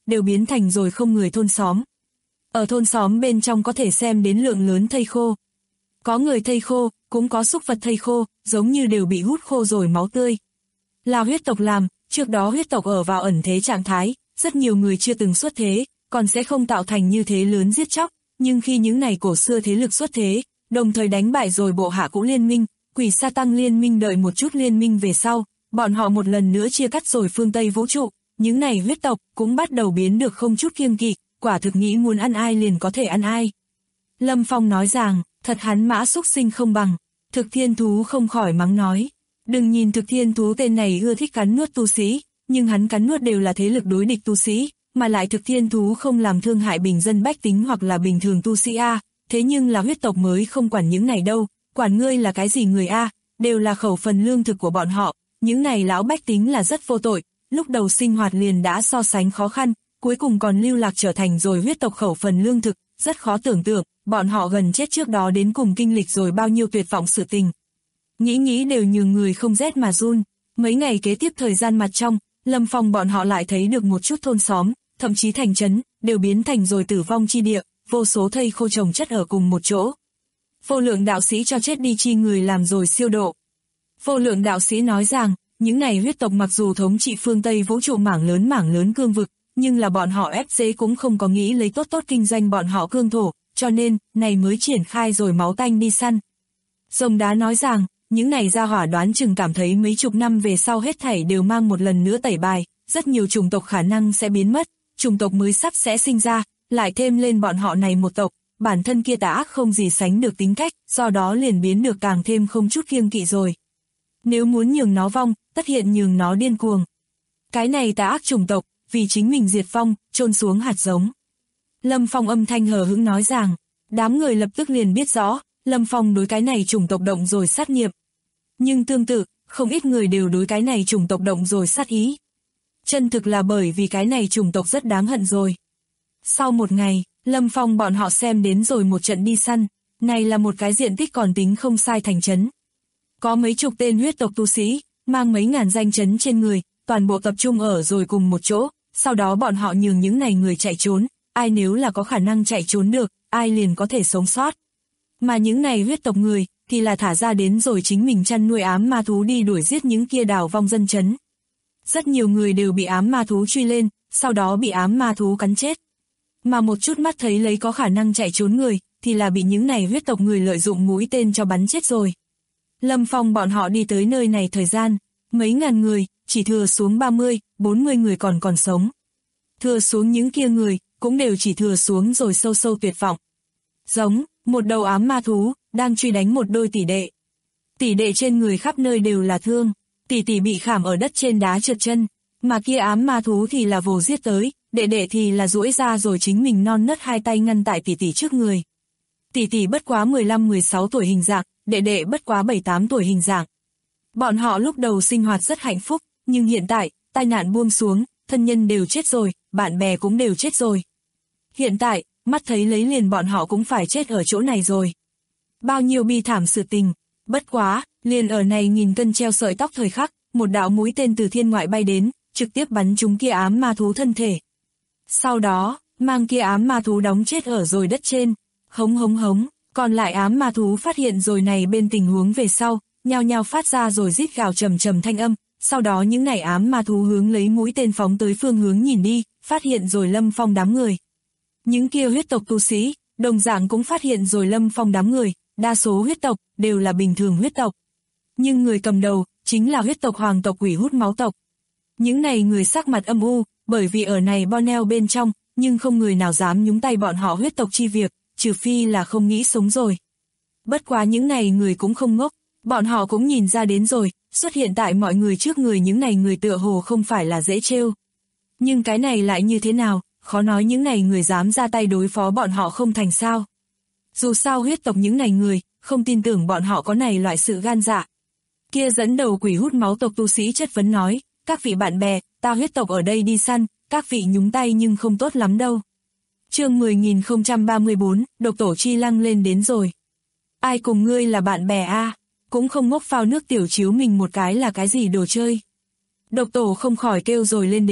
đều biến thành rồi không người thôn xóm. Ở thôn xóm bên trong có thể xem đến lượng lớn thây khô. Có người thây khô, cũng có súc vật thây khô, giống như đều bị hút khô rồi máu tươi. Là huyết tộc làm, trước đó huyết tộc ở vào ẩn thế trạng thái, rất nhiều người chưa từng xuất thế, còn sẽ không tạo thành như thế lớn giết chóc, nhưng khi những này cổ xưa thế lực xuất thế, đồng thời đánh bại rồi bộ hạ cũ liên minh, quỷ sa tăng liên minh đợi một chút liên minh về sau, bọn họ một lần nữa chia cắt rồi phương Tây vũ trụ, những này huyết tộc cũng bắt đầu biến được không chút kiêng kỵ, quả thực nghĩ muốn ăn ai liền có thể ăn ai. Lâm Phong nói rằng, thật hắn mã xúc sinh không bằng. Thực thiên thú không khỏi mắng nói. Đừng nhìn thực thiên thú tên này ưa thích cắn nuốt tu sĩ, nhưng hắn cắn nuốt đều là thế lực đối địch tu sĩ, mà lại thực thiên thú không làm thương hại bình dân bách tính hoặc là bình thường tu sĩ A, thế nhưng là huyết tộc mới không quản những này đâu, quản ngươi là cái gì người A, đều là khẩu phần lương thực của bọn họ, những này lão bách tính là rất vô tội, lúc đầu sinh hoạt liền đã so sánh khó khăn, cuối cùng còn lưu lạc trở thành rồi huyết tộc khẩu phần lương thực, rất khó tưởng tượng, bọn họ gần chết trước đó đến cùng kinh lịch rồi bao nhiêu tuyệt vọng sự tình. Nghĩ đều nhường người không rét mà run, mấy ngày kế tiếp thời gian mặt trong, Lâm Phong bọn họ lại thấy được một chút thôn xóm, thậm chí thành trấn, đều biến thành rồi tử vong chi địa, vô số thây khô chồng chất ở cùng một chỗ. Vô lượng đạo sĩ cho chết đi chi người làm rồi siêu độ. Vô lượng đạo sĩ nói rằng, những này huyết tộc mặc dù thống trị phương Tây vũ trụ mảng lớn cương vực, nhưng là bọn họ ép dễ cũng không có nghĩ lấy tốt kinh doanh bọn họ cương thổ, cho nên, này mới triển khai rồi máu tanh đi săn. Rồng đá nói rằng, những này gia hỏa đoán chừng cảm thấy mấy chục năm về sau hết thảy đều mang một lần nữa tẩy bài, rất nhiều chủng tộc khả năng sẽ biến mất, chủng tộc mới sắp sẽ sinh ra, lại thêm lên bọn họ này một tộc, bản thân kia tà ác không gì sánh được tính cách, do đó liền biến được càng thêm không chút kiêng kỵ rồi. Nếu muốn nhường nó vong, tất hiện nhường nó điên cuồng. Cái này tà ác chủng tộc, vì chính mình diệt vong, chôn xuống hạt giống. Lâm Phong âm thanh hờ hững nói rằng, đám người lập tức liền biết rõ, Lâm Phong đối cái này chủng tộc động rồi sát nghiệp. Nhưng tương tự, không ít người đều đối cái này chủng tộc động rồi sát ý. Chân thực là bởi vì cái này chủng tộc rất đáng hận rồi. Sau một ngày, Lâm Phong bọn họ xem đến rồi một trận đi săn, này là một cái diện tích còn tính không sai thành trấn. Có mấy chục tên huyết tộc tu sĩ, mang mấy ngàn danh chấn trên người, toàn bộ tập trung ở rồi cùng một chỗ, sau đó bọn họ nhường những này người chạy trốn, ai nếu là có khả năng chạy trốn được, ai liền có thể sống sót. Mà những này huyết tộc người, thì là thả ra đến rồi chính mình chăn nuôi ám ma thú đi đuổi giết những kia đào vong dân chấn. Rất nhiều người đều bị ám ma thú truy lên, sau đó bị ám ma thú cắn chết. Mà một chút mắt thấy lấy có khả năng chạy trốn người, thì là bị những này huyết tộc người lợi dụng mũi tên cho bắn chết rồi. Lâm Phong bọn họ đi tới nơi này thời gian, mấy ngàn người, chỉ thừa xuống 30, 40 người còn sống. Thừa xuống những kia người, cũng đều chỉ thừa xuống rồi sâu tuyệt vọng. Giống, một đầu ám ma thú, đang truy đánh một đôi tỷ đệ. Tỷ đệ trên người khắp nơi đều là thương, tỷ bị khảm ở đất trên đá trượt chân, mà kia ám ma thú thì là vồ giết tới, đệ thì là duỗi ra rồi chính mình non nớt hai tay ngăn tại tỷ trước người. Tỷ bất quá 15-16 tuổi hình dạng, đệ bất quá 7-8 tuổi hình dạng. Bọn họ lúc đầu sinh hoạt rất hạnh phúc, nhưng hiện tại, tai nạn buông xuống, thân nhân đều chết rồi, bạn bè cũng đều chết rồi. Hiện tại, mắt thấy lấy liền bọn họ cũng phải chết ở chỗ này rồi. Bao nhiêu bi thảm sự tình, bất quá, liền ở này nghìn cân treo sợi tóc thời khắc, một đạo mũi tên từ thiên ngoại bay đến, trực tiếp bắn trúng kia ám ma thú thân thể. Sau đó, mang kia ám ma thú đóng chết ở rồi đất trên, hống, còn lại ám ma thú phát hiện rồi này bên tình huống về sau, nhao nhao phát ra rồi rít gào trầm thanh âm, sau đó những này ám ma thú hướng lấy mũi tên phóng tới phương hướng nhìn đi, phát hiện rồi Lâm Phong đám người. Những kia huyết tộc tu sĩ, đồng dạng cũng phát hiện rồi Lâm Phong đám người, đa số huyết tộc, đều là bình thường huyết tộc. Nhưng người cầm đầu, chính là huyết tộc hoàng tộc quỷ hút máu tộc. Những này người sắc mặt âm u, bởi vì ở này Boneo bên trong, nhưng không người nào dám nhúng tay bọn họ huyết tộc chi việc, trừ phi là không nghĩ sống rồi. Bất quá những này người cũng không ngốc, bọn họ cũng nhìn ra đến rồi, xuất hiện tại mọi người trước người những này người tựa hồ không phải là dễ trêu. Nhưng cái này lại như thế nào, khó nói những này người dám ra tay đối phó bọn họ không thành sao. Dù sao huyết tộc những này người, không tin tưởng bọn họ có này loại sự gan dạ. Kia dẫn đầu quỷ hút máu tộc tu sĩ chất vấn nói, các vị bạn bè, ta huyết tộc ở đây đi săn, các vị nhúng tay nhưng không tốt lắm đâu. Chương 10.034, độc tổ chi lăng lên đến rồi. Ai cùng ngươi là bạn bè a? Cũng không ngốc phao nước tiểu chiếu mình một cái là cái gì đồ chơi. Độc tổ không khỏi kêu rồi lên đến,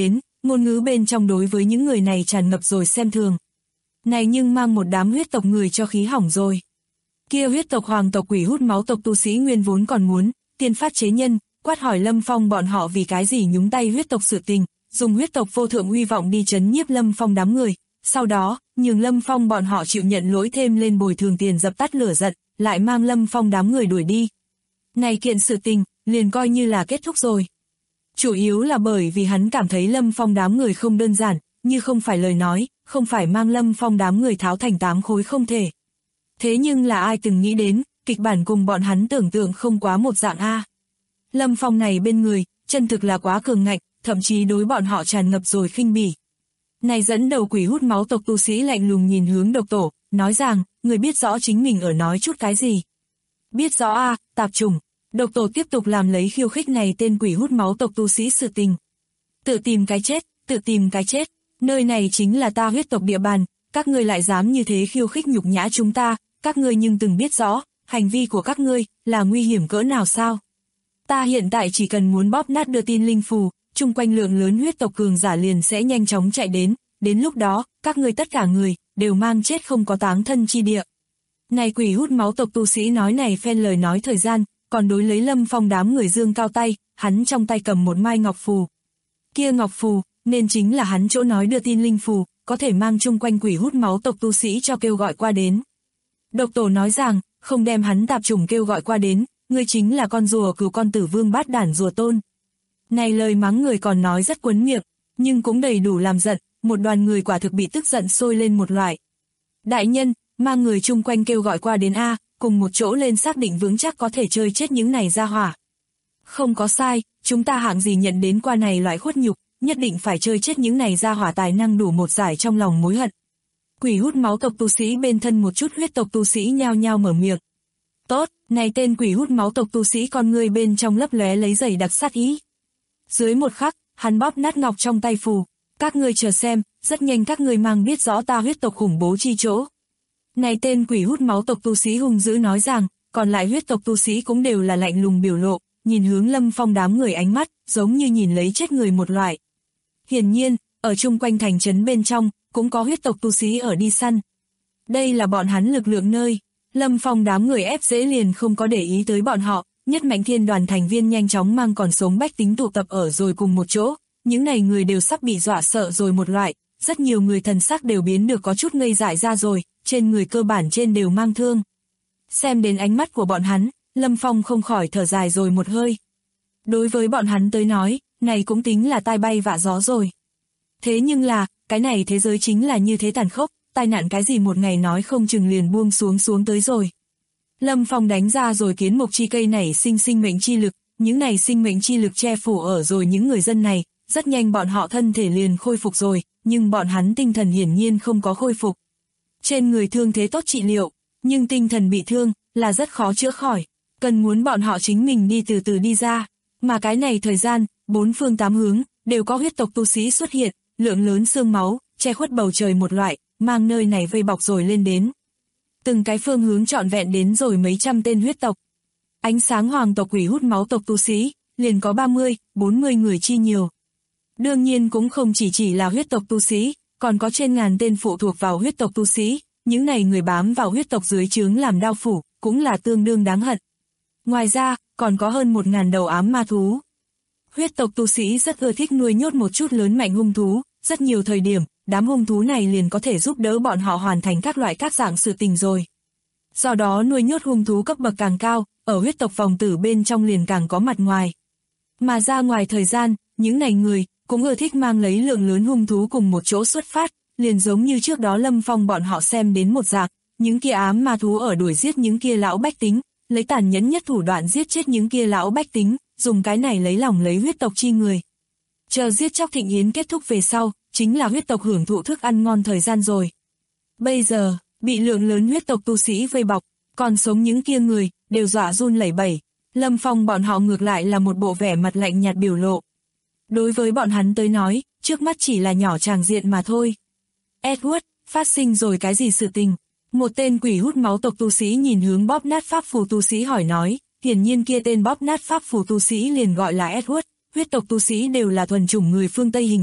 ngôn ngữ bên trong đối với những người này tràn ngập rồi xem thường. Này nhưng mang một đám huyết tộc người cho khí hỏng rồi. Kia huyết tộc hoàng tộc quỷ hút máu tộc tu sĩ nguyên vốn còn muốn tiên phát chế nhân, quát hỏi Lâm Phong bọn họ vì cái gì nhúng tay huyết tộc sự tình, dùng huyết tộc vô thượng uy vọng đi trấn nhiếp Lâm Phong đám người, sau đó, nhường Lâm Phong bọn họ chịu nhận lỗi thêm lên bồi thường tiền dập tắt lửa giận, lại mang Lâm Phong đám người đuổi đi. Này kiện sự tình, liền coi như là kết thúc rồi. Chủ yếu là bởi vì hắn cảm thấy Lâm Phong đám người không đơn giản, như không phải lời nói, không phải mang Lâm Phong đám người tháo thành 8 khối không thể. Thế nhưng là ai từng nghĩ đến, kịch bản cùng bọn hắn tưởng tượng không quá một dạng a. Lâm Phong này bên người, chân thực là quá cường ngạnh, thậm chí đối bọn họ tràn ngập rồi khinh bỉ. Này dẫn đầu quỷ hút máu tộc tu sĩ lạnh lùng nhìn hướng độc tổ, nói rằng, người biết rõ chính mình ở nói chút cái gì. Biết rõ a, tạp chủng. Độc tổ tiếp tục làm lấy khiêu khích này tên quỷ hút máu tộc tu sĩ sự tình. Tự tìm cái chết, tự tìm cái chết, nơi này chính là ta huyết tộc địa bàn, các ngươi lại dám như thế khiêu khích nhục nhã chúng ta, các ngươi nhưng từng biết rõ, hành vi của các ngươi là nguy hiểm cỡ nào sao? Ta hiện tại chỉ cần muốn bóp nát đưa tin linh phù, chung quanh lượng lớn huyết tộc cường giả liền sẽ nhanh chóng chạy đến lúc đó, các ngươi tất cả người đều mang chết không có táng thân chi địa. Này quỷ hút máu tộc tu sĩ nói này phen lời nói thời gian, còn đối lấy Lâm Phong đám người dương cao tay, hắn trong tay cầm một mai ngọc phù. Kia ngọc phù, nên chính là hắn chỗ nói đưa tin linh phù, có thể mang chung quanh quỷ hút máu tộc tu sĩ cho kêu gọi qua đến. Độc tổ nói rằng, không đem hắn tạp chủng kêu gọi qua đến, ngươi chính là con rùa cừu con tử vương bát đản rùa tôn. Này lời mắng người còn nói rất quấn miệng, nhưng cũng đầy đủ làm giận, một đoàn người quả thực bị tức giận sôi lên một loại. Đại nhân, mang người chung quanh kêu gọi qua đến A, cùng một chỗ lên xác định vững chắc có thể chơi chết những này ra hỏa. Không có sai, chúng ta hạng gì nhận đến qua này loại khuất nhục, nhất định phải chơi chết những này ra hỏa tài năng đủ một giải trong lòng mối hận. Quỷ hút máu tộc tu sĩ bên thân một chút huyết tộc tu sĩ nhao nhao mở miệng. Tốt, này tên quỷ hút máu tộc tu sĩ con người bên trong lấp lóe lấy dày đặc sát ý. Dưới một khắc, hắn bóp nát ngọc trong tay phù. Các ngươi chờ xem, rất nhanh các ngươi mang biết rõ ta huyết tộc khủng bố chi chỗ. Này tên quỷ hút máu tộc tu sĩ hung dữ nói rằng, còn lại huyết tộc tu sĩ cũng đều là lạnh lùng biểu lộ, nhìn hướng Lâm Phong đám người ánh mắt, giống như nhìn lấy chết người một loại. Hiển nhiên, ở chung quanh thành trấn bên trong, cũng có huyết tộc tu sĩ ở đi săn. Đây là bọn hắn lực lượng nơi, Lâm Phong đám người ép dễ liền không có để ý tới bọn họ, nhất mạnh thiên đoàn thành viên nhanh chóng mang còn sống bách tính tụ tập ở rồi cùng một chỗ, những này người đều sắp bị dọa sợ rồi một loại, rất nhiều người thần sắc đều biến được có chút ngây dại ra rồi, trên người cơ bản trên đều mang thương. Xem đến ánh mắt của bọn hắn, Lâm Phong không khỏi thở dài rồi một hơi. Đối với bọn hắn tới nói, này cũng tính là tai bay vạ gió rồi. Thế nhưng là, cái này thế giới chính là như thế tàn khốc, tai nạn cái gì một ngày nói không chừng liền buông xuống tới rồi. Lâm Phong đánh ra rồi kiến mục chi cây này sinh mệnh chi lực, những này sinh mệnh chi lực che phủ ở rồi những người dân này, rất nhanh bọn họ thân thể liền khôi phục rồi, nhưng bọn hắn tinh thần hiển nhiên không có khôi phục. Trên người thương thế tốt trị liệu, nhưng tinh thần bị thương là rất khó chữa khỏi, cần muốn bọn họ chính mình đi từ từ đi ra, mà cái này thời gian, bốn phương tám hướng đều có huyết tộc tu sĩ xuất hiện, lượng lớn xương máu che khuất bầu trời một loại, mang nơi này vây bọc rồi lên đến. Từng cái phương hướng trọn vẹn đến rồi mấy trăm tên huyết tộc. Ánh sáng hoàng tộc quỷ hút máu tộc tu sĩ, liền có 30, 40 người chi nhiều. Đương nhiên cũng không chỉ là huyết tộc tu sĩ, còn có trên ngàn tên phụ thuộc vào huyết tộc tu sĩ, những này người bám vào huyết tộc dưới trướng làm đao phủ, cũng là tương đương đáng hận. Ngoài ra, còn có hơn 1000 đầu ám ma thú. Huyết tộc tu sĩ rất ưa thích nuôi nhốt một chút lớn mạnh hung thú, rất nhiều thời điểm, đám hung thú này liền có thể giúp đỡ bọn họ hoàn thành các loại các dạng sự tình rồi. Do đó nuôi nhốt hung thú cấp bậc càng cao, ở huyết tộc vòng tử bên trong liền càng có mặt ngoài. Mà ra ngoài thời gian, những này người cũng ưa thích mang lấy lượng lớn hung thú cùng một chỗ xuất phát, liền giống như trước đó Lâm Phong bọn họ xem đến một dạng, những kia ám ma thú ở đuổi giết những kia lão bách tính, lấy tàn nhẫn nhất thủ đoạn giết chết những kia lão bách tính, dùng cái này lấy lòng lấy huyết tộc chi người. Chờ giết chóc thịnh yến kết thúc về sau, chính là huyết tộc hưởng thụ thức ăn ngon thời gian rồi. Bây giờ, bị lượng lớn huyết tộc tu sĩ vây bọc, còn sống những kia người, đều dọa run lẩy bẩy. Lâm Phong bọn họ ngược lại là một bộ vẻ mặt lạnh nhạt biểu lộ. Đối với bọn hắn tới nói, trước mắt chỉ là nhỏ tràng diện mà thôi. Edward, phát sinh rồi cái gì sự tình? Một tên quỷ hút máu tộc tu sĩ nhìn hướng bóp nát pháp phù tu sĩ hỏi nói, hiển nhiên kia tên bóp nát pháp phù tu sĩ liền gọi là Edward, huyết tộc tu sĩ đều là thuần chủng người phương Tây hình dạng,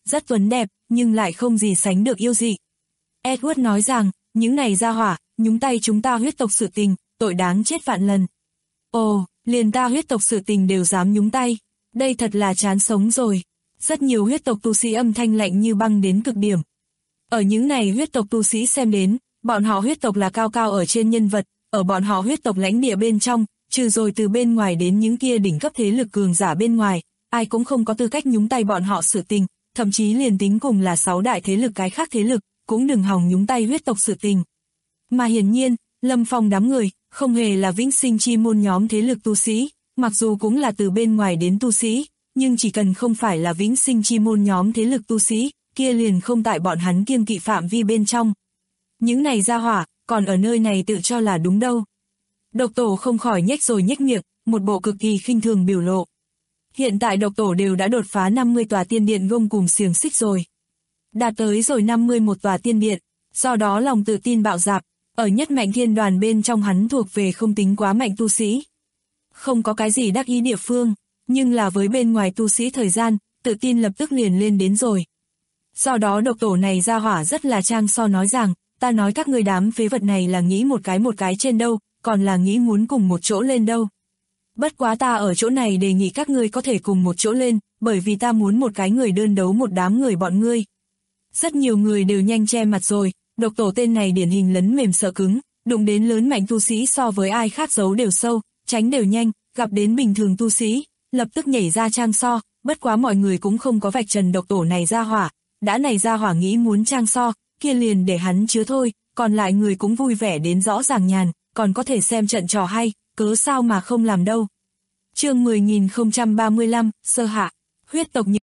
rất tuấn đẹp, nhưng lại không gì sánh được yêu dị. Edward nói rằng, những này gia hỏa, nhúng tay chúng ta huyết tộc sự tình, tội đáng chết vạn lần. Ồ, liền ta huyết tộc sự tình đều dám nhúng tay, đây thật là chán sống rồi. Rất nhiều huyết tộc tu sĩ âm thanh lạnh như băng đến cực điểm. Ở những này huyết tộc tu sĩ xem đến, bọn họ huyết tộc là cao cao ở trên nhân vật, ở bọn họ huyết tộc lãnh địa bên trong, trừ rồi từ bên ngoài đến những kia đỉnh cấp thế lực cường giả bên ngoài, ai cũng không có tư cách nhúng tay bọn họ sự tình, thậm chí liền tính cùng là 6 đại thế lực cái khác thế lực, cũng đừng hòng nhúng tay huyết tộc sự tình. Mà hiển nhiên, Lâm Phong đám người, không hề là vĩnh sinh chi môn nhóm thế lực tu sĩ, mặc dù cũng là từ bên ngoài đến tu sĩ, nhưng chỉ cần không phải là vĩnh sinh chi môn nhóm thế lực tu sĩ, kia liền không tại bọn hắn kiêng kỵ phạm vi bên trong. Những này ra hỏa, còn ở nơi này tự cho là đúng đâu. Độc tổ không khỏi nhếch rồi nhếch miệng, một bộ cực kỳ khinh thường biểu lộ. Hiện tại độc tổ đều đã đột phá 50 tòa tiên điện gông cùng xiềng xích rồi. Đạt tới rồi 51 tòa tiên điện, do đó lòng tự tin bạo dạp, ở nhất mạnh thiên đoàn bên trong hắn thuộc về không tính quá mạnh tu sĩ. Không có cái gì đắc ý địa phương, nhưng là với bên ngoài tu sĩ thời gian, tự tin lập tức liền lên đến rồi. Do đó độc tổ này ra hỏa rất là trang so nói rằng, ta nói các người đám phế vật này là nghĩ một cái trên đâu, còn là nghĩ muốn cùng một chỗ lên đâu. Bất quá ta ở chỗ này đề nghị các ngươi có thể cùng một chỗ lên, bởi vì ta muốn một cái người đơn đấu một đám người bọn ngươi. Rất nhiều người đều nhanh che mặt rồi, độc tổ tên này điển hình lấn mềm sợ cứng, đụng đến lớn mạnh tu sĩ so với ai khác giấu đều sâu, tránh đều nhanh, gặp đến bình thường tu sĩ, lập tức nhảy ra trang so, bất quá mọi người cũng không có vạch trần độc tổ này ra hỏa, đã này ra hỏa nghĩ muốn trang so, kia liền để hắn chứa thôi, còn lại người cũng vui vẻ đến rõ ràng nhàn, còn có thể xem trận trò hay, cớ sao mà không làm đâu. Chương 10035, sơ hạ, huyết tộc như...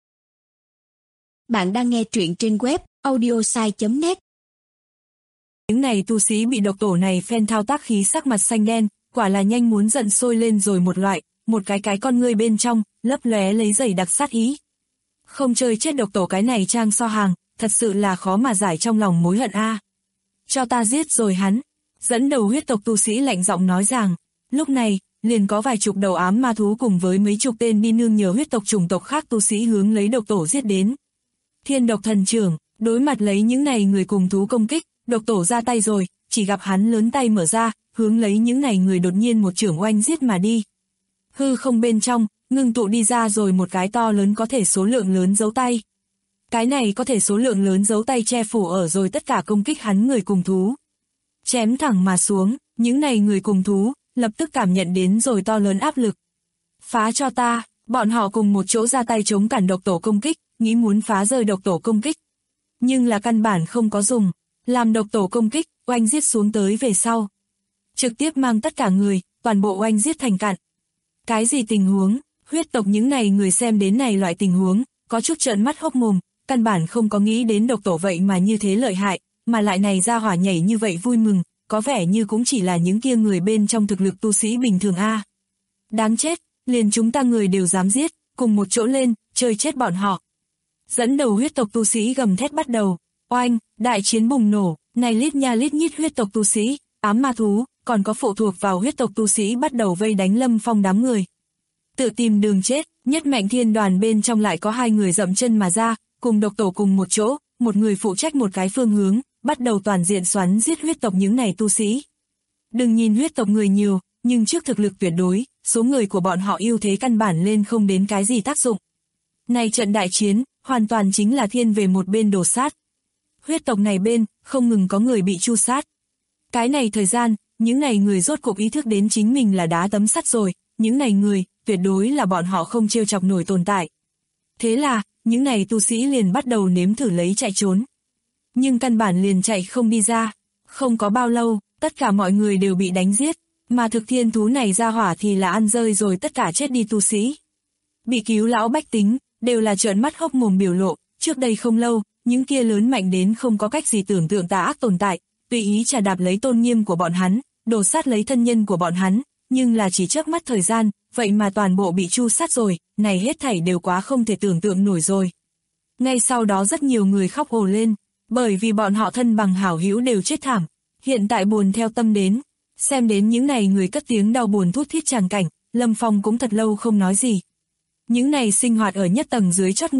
Bạn đang nghe truyện trên web audiosai.net. Những này tu sĩ bị độc tổ này phen thao tác khí sắc mặt xanh đen, quả là nhanh muốn giận sôi lên rồi một loại, một cái con ngươi bên trong, lấp lóe lấy dày đặc sát ý. Không chơi chết độc tổ cái này trang so hàng, thật sự là khó mà giải trong lòng mối hận a. Cho ta giết rồi hắn. Dẫn đầu huyết tộc tu sĩ lạnh giọng nói rằng, lúc này, liền có vài chục đầu ám ma thú cùng với mấy chục tên đi nương nhờ huyết tộc chủng tộc khác tu sĩ hướng lấy độc tổ giết đến. Thiên độc thần trưởng, đối mặt lấy những này người cùng thú công kích, độc tổ ra tay rồi, chỉ gặp hắn lớn tay mở ra, hướng lấy những này người đột nhiên một chưởng oanh giết mà đi. Hư không bên trong, ngưng tụ đi ra rồi một cái to lớn có thể số lượng lớn dấu tay. Cái này có thể số lượng lớn dấu tay che phủ ở rồi tất cả công kích hắn người cùng thú. Chém thẳng mà xuống, những này người cùng thú, lập tức cảm nhận đến rồi to lớn áp lực. Phá cho ta, bọn họ cùng một chỗ ra tay chống cản độc tổ công kích, nghĩ muốn phá rơi độc tổ công kích. Nhưng là căn bản không có dùng, làm độc tổ công kích, oanh giết xuống tới về sau. Trực tiếp mang tất cả người, toàn bộ oanh giết thành cạn. Cái gì tình huống, huyết tộc những này người xem đến này loại tình huống, có chút trợn mắt hốc mồm, căn bản không có nghĩ đến độc tổ vậy mà như thế lợi hại, mà lại này ra hỏa nhảy như vậy vui mừng, có vẻ như cũng chỉ là những kia người bên trong thực lực tu sĩ bình thường a. Đáng chết, liền chúng ta người đều dám giết, cùng một chỗ lên, chơi chết bọn họ. Dẫn đầu huyết tộc tu sĩ gầm thét bắt đầu, oanh, đại chiến bùng nổ, này lít nha lít nhít huyết tộc tu sĩ, ám ma thú, còn có phụ thuộc vào huyết tộc tu sĩ bắt đầu vây đánh Lâm Phong đám người. Tự tìm đường chết, nhất mạnh thiên đoàn bên trong lại có 2 người dậm chân mà ra, cùng độc tổ cùng một chỗ, một người phụ trách một cái phương hướng, bắt đầu toàn diện xoắn giết huyết tộc những này tu sĩ. Đừng nhìn huyết tộc người nhiều, nhưng trước thực lực tuyệt đối, số người của bọn họ ưu thế căn bản lên không đến cái gì tác dụng. Này trận đại chiến, hoàn toàn chính là thiên về một bên đổ sát. Huyết tộc này bên, không ngừng có người bị tru sát. Cái này thời gian, những này người rốt cuộc ý thức đến chính mình là đá tấm sắt rồi, những này người, tuyệt đối là bọn họ không trêu chọc nổi tồn tại. Thế là, những này tu sĩ liền bắt đầu nếm thử lấy chạy trốn. Nhưng căn bản liền chạy không đi ra. Không có bao lâu, tất cả mọi người đều bị đánh giết, mà thực thiên thú này ra hỏa thì là ăn rơi rồi tất cả chết đi tu sĩ. Bị cứu lão bách tính, đều là trợn mắt hốc mồm biểu lộ, trước đây không lâu, những kia lớn mạnh đến không có cách gì tưởng tượng tà ác tồn tại, tùy ý trà đạp lấy tôn nghiêm của bọn hắn, đổ sát lấy thân nhân của bọn hắn, nhưng là chỉ chớp mắt thời gian, vậy mà toàn bộ bị tru sát rồi, này hết thảy đều quá không thể tưởng tượng nổi rồi. Ngay sau đó rất nhiều người khóc ồ lên, bởi vì bọn họ thân bằng hảo hữu đều chết thảm, hiện tại buồn theo tâm đến, xem đến những này người cất tiếng đau buồn thút thít tràng cảnh, Lâm Phong cũng thật lâu không nói gì. Những này sinh hoạt ở nhất tầng dưới chót người,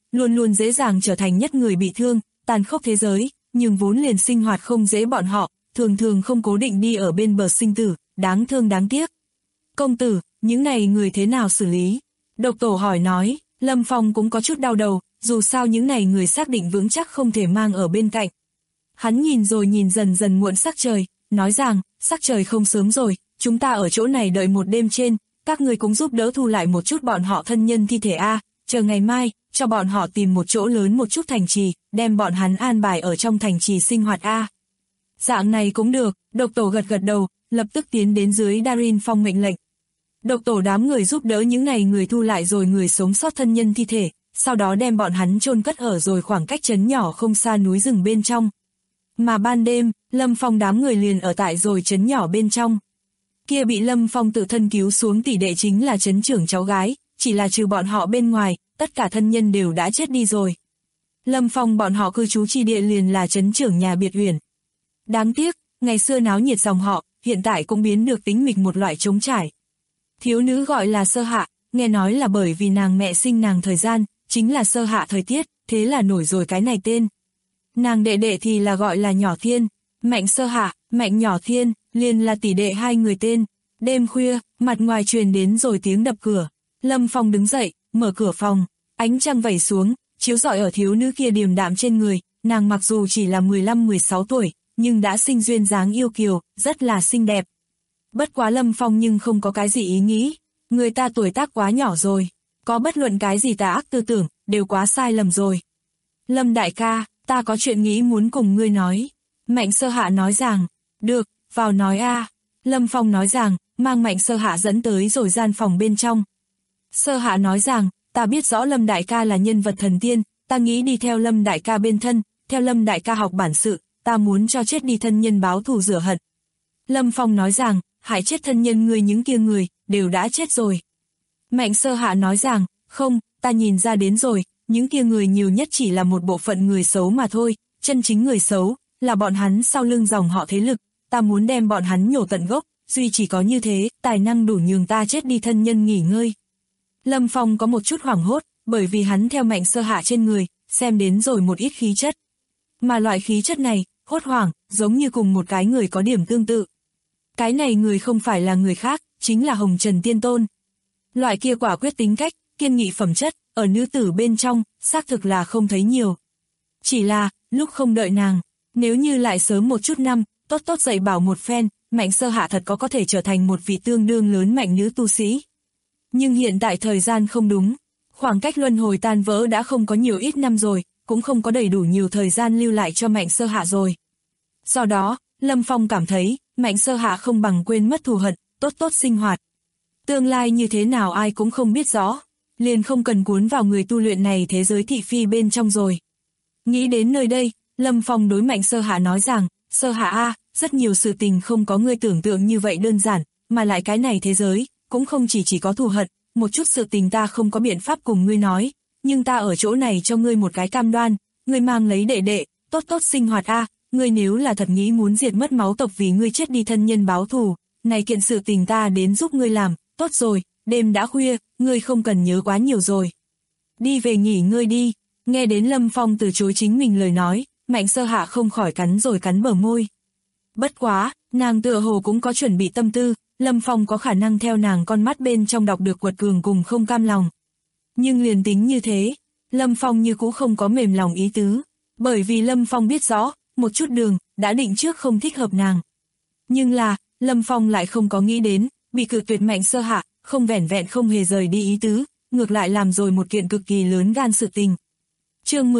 luôn luôn dễ dàng trở thành nhất người bị thương, tàn khốc thế giới, nhưng vốn liền sinh hoạt không dễ bọn họ, thường thường không cố định đi ở bên bờ sinh tử, đáng thương đáng tiếc. Công tử, những này người thế nào xử lý? Độc tổ hỏi nói, Lâm Phong cũng có chút đau đầu, dù sao những này người xác định vững chắc không thể mang ở bên cạnh. Hắn nhìn rồi nhìn dần dần muộn sắc trời, nói rằng, sắc trời không sớm rồi, chúng ta ở chỗ này đợi một đêm trên, các người cũng giúp đỡ thu lại một chút bọn họ thân nhân thi thể a, chờ ngày mai, cho bọn họ tìm một chỗ lớn một chút thành trì, đem bọn hắn an bài ở trong thành trì sinh hoạt a. Dạng này cũng được, độc tổ gật gật đầu, lập tức tiến đến dưới Darin Phong mệnh lệnh. Độc tổ đám người giúp đỡ những này người thu lại rồi người sống sót thân nhân thi thể, sau đó đem bọn hắn chôn cất ở rồi khoảng cách trấn nhỏ không xa núi rừng bên trong. Mà ban đêm, Lâm Phong đám người liền ở tại rồi trấn nhỏ bên trong. Kia bị Lâm Phong tự thân cứu xuống tỷ đệ chính là trấn trưởng cháu gái, chỉ là trừ bọn họ bên ngoài, tất cả thân nhân đều đã chết đi rồi. Lâm Phong bọn họ cư trú chi địa liền là trấn trưởng nhà biệt uyển. Đáng tiếc, ngày xưa náo nhiệt dòng họ, hiện tại cũng biến được tính mịch một loại trống trải. Thiếu nữ gọi là Sơ Hạ, nghe nói là bởi vì nàng mẹ sinh nàng thời gian, chính là Sơ Hạ thời tiết, thế là nổi rồi cái này tên. Nàng đệ đệ thì là gọi là Nhỏ Thiên, Mạnh Sơ Hạ, Mạnh Nhỏ Thiên, liền là tỷ đệ hai người tên. Đêm khuya, mặt ngoài truyền đến rồi tiếng đập cửa. Lâm Phong đứng dậy, mở cửa phòng, ánh trăng vẩy xuống, chiếu rọi ở thiếu nữ kia điềm đạm trên người, nàng mặc dù chỉ là 15-16 tuổi, nhưng đã sinh duyên dáng yêu kiều, rất là xinh đẹp. Bất quá Lâm Phong nhưng không có cái gì ý nghĩ, người ta tuổi tác quá nhỏ rồi, có bất luận cái gì tà ác tư tưởng, đều quá sai lầm rồi. Lâm đại ca, ta có chuyện nghĩ muốn cùng ngươi nói. Mạnh Sơ Hạ nói rằng, được, vào nói a. Lâm Phong nói rằng, mang Mạnh Sơ Hạ dẫn tới rồi gian phòng bên trong. Sơ Hạ nói rằng, ta biết rõ Lâm đại ca là nhân vật thần tiên, ta nghĩ đi theo Lâm đại ca bên thân, theo Lâm đại ca học bản sự, ta muốn cho chết đi thân nhân báo thù rửa hận. Lâm Phong nói rằng, hại chết thân nhân người những kia người, đều đã chết rồi. Mạnh Sơ Hạ nói rằng, không, ta nhìn ra đến rồi, những kia người nhiều nhất chỉ là một bộ phận người xấu mà thôi, chân chính người xấu, là bọn hắn sau lưng dòng họ thế lực, ta muốn đem bọn hắn nhổ tận gốc, duy chỉ có như thế, tài năng đủ nhường ta chết đi thân nhân nghỉ ngơi. Lâm Phong có một chút hoảng hốt, bởi vì hắn theo Mạnh Sơ Hạ trên người, xem đến rồi một ít khí chất. Mà loại khí chất này, hốt hoảng, giống như cùng một cái người có điểm tương tự. Cái này người không phải là người khác, chính là Hồng Trần Tiên Tôn. Loại kia quả quyết tính cách, kiên nghị phẩm chất, ở nữ tử bên trong, xác thực là không thấy nhiều. Chỉ là, lúc không đợi nàng, nếu như lại sớm một chút năm, tốt tốt dạy bảo một phen, Mạnh Sơ Hạ thật có thể trở thành một vị tương đương lớn mạnh nữ tu sĩ. Nhưng hiện tại thời gian không đúng, khoảng cách luân hồi tan vỡ đã không có nhiều ít năm rồi, cũng không có đầy đủ nhiều thời gian lưu lại cho Mạnh Sơ Hạ rồi. Do đó, Lâm Phong cảm thấy, Mạnh Sơ Hạ không bằng quên mất thù hận, tốt tốt sinh hoạt. Tương lai như thế nào ai cũng không biết rõ, liền không cần cuốn vào người tu luyện này thế giới thị phi bên trong rồi. Nghĩ đến nơi đây, Lâm Phong đối Mạnh Sơ Hạ nói rằng, Sơ Hạ a, rất nhiều sự tình không có ngươi tưởng tượng như vậy đơn giản, mà lại cái này thế giới, cũng không chỉ có thù hận, một chút sự tình ta không có biện pháp cùng ngươi nói, nhưng ta ở chỗ này cho ngươi một cái cam đoan, ngươi mang lấy đệ đệ, tốt tốt sinh hoạt a, ngươi nếu là thật nghĩ muốn diệt mất máu tộc vì ngươi chết đi thân nhân báo thù, này kiện sự tình ta đến giúp ngươi làm, tốt rồi, đêm đã khuya, ngươi không cần nhớ quá nhiều rồi. Đi về nghỉ ngơi đi, nghe đến Lâm Phong từ chối chính mình lời nói, Mạnh Sơ Hạ không khỏi cắn rồi cắn bờ môi. Bất quá, nàng tựa hồ cũng có chuẩn bị tâm tư, Lâm Phong có khả năng theo nàng con mắt bên trong đọc được quật cường cùng không cam lòng. Nhưng liền tính như thế, Lâm Phong như cũ không có mềm lòng ý tứ, bởi vì Lâm Phong biết rõ, một chút đường, đã định trước không thích hợp nàng. Nhưng là, Lâm Phong lại không có nghĩ đến, bị cự tuyệt Mạnh Sơ Hạ, không vẻn vẹn không hề rời đi ý tứ, ngược lại làm rồi một kiện cực kỳ lớn gan sự tình. Chương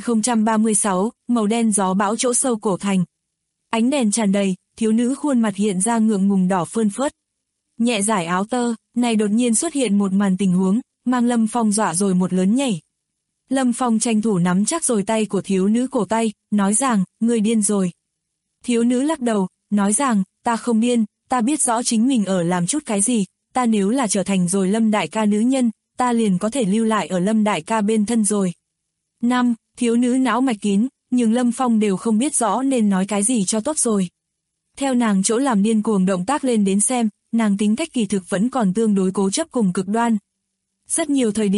10.036, màu đen gió bão chỗ sâu cổ thành. Ánh đèn tràn đầy, thiếu nữ khuôn mặt hiện ra ngượng ngùng đỏ phơn phớt. Nhẹ giải áo tơ, này đột nhiên xuất hiện một màn tình huống, mang Lâm Phong dọa rồi một lớn nhảy. Lâm Phong tranh thủ nắm chắc rồi tay của thiếu nữ cổ tay, nói rằng, ngươi điên rồi. Thiếu nữ lắc đầu, nói rằng, ta không điên, ta biết rõ chính mình ở làm chút cái gì, ta nếu là trở thành rồi Lâm đại ca nữ nhân, ta liền có thể lưu lại ở Lâm đại ca bên thân rồi. Thiếu nữ não mạch kín, nhưng Lâm Phong đều không biết rõ nên nói cái gì cho tốt rồi. Theo nàng chỗ làm điên cuồng động tác lên đến xem, nàng tính cách kỳ thực vẫn còn tương đối cố chấp cùng cực đoan. Rất nhiều thời điểm,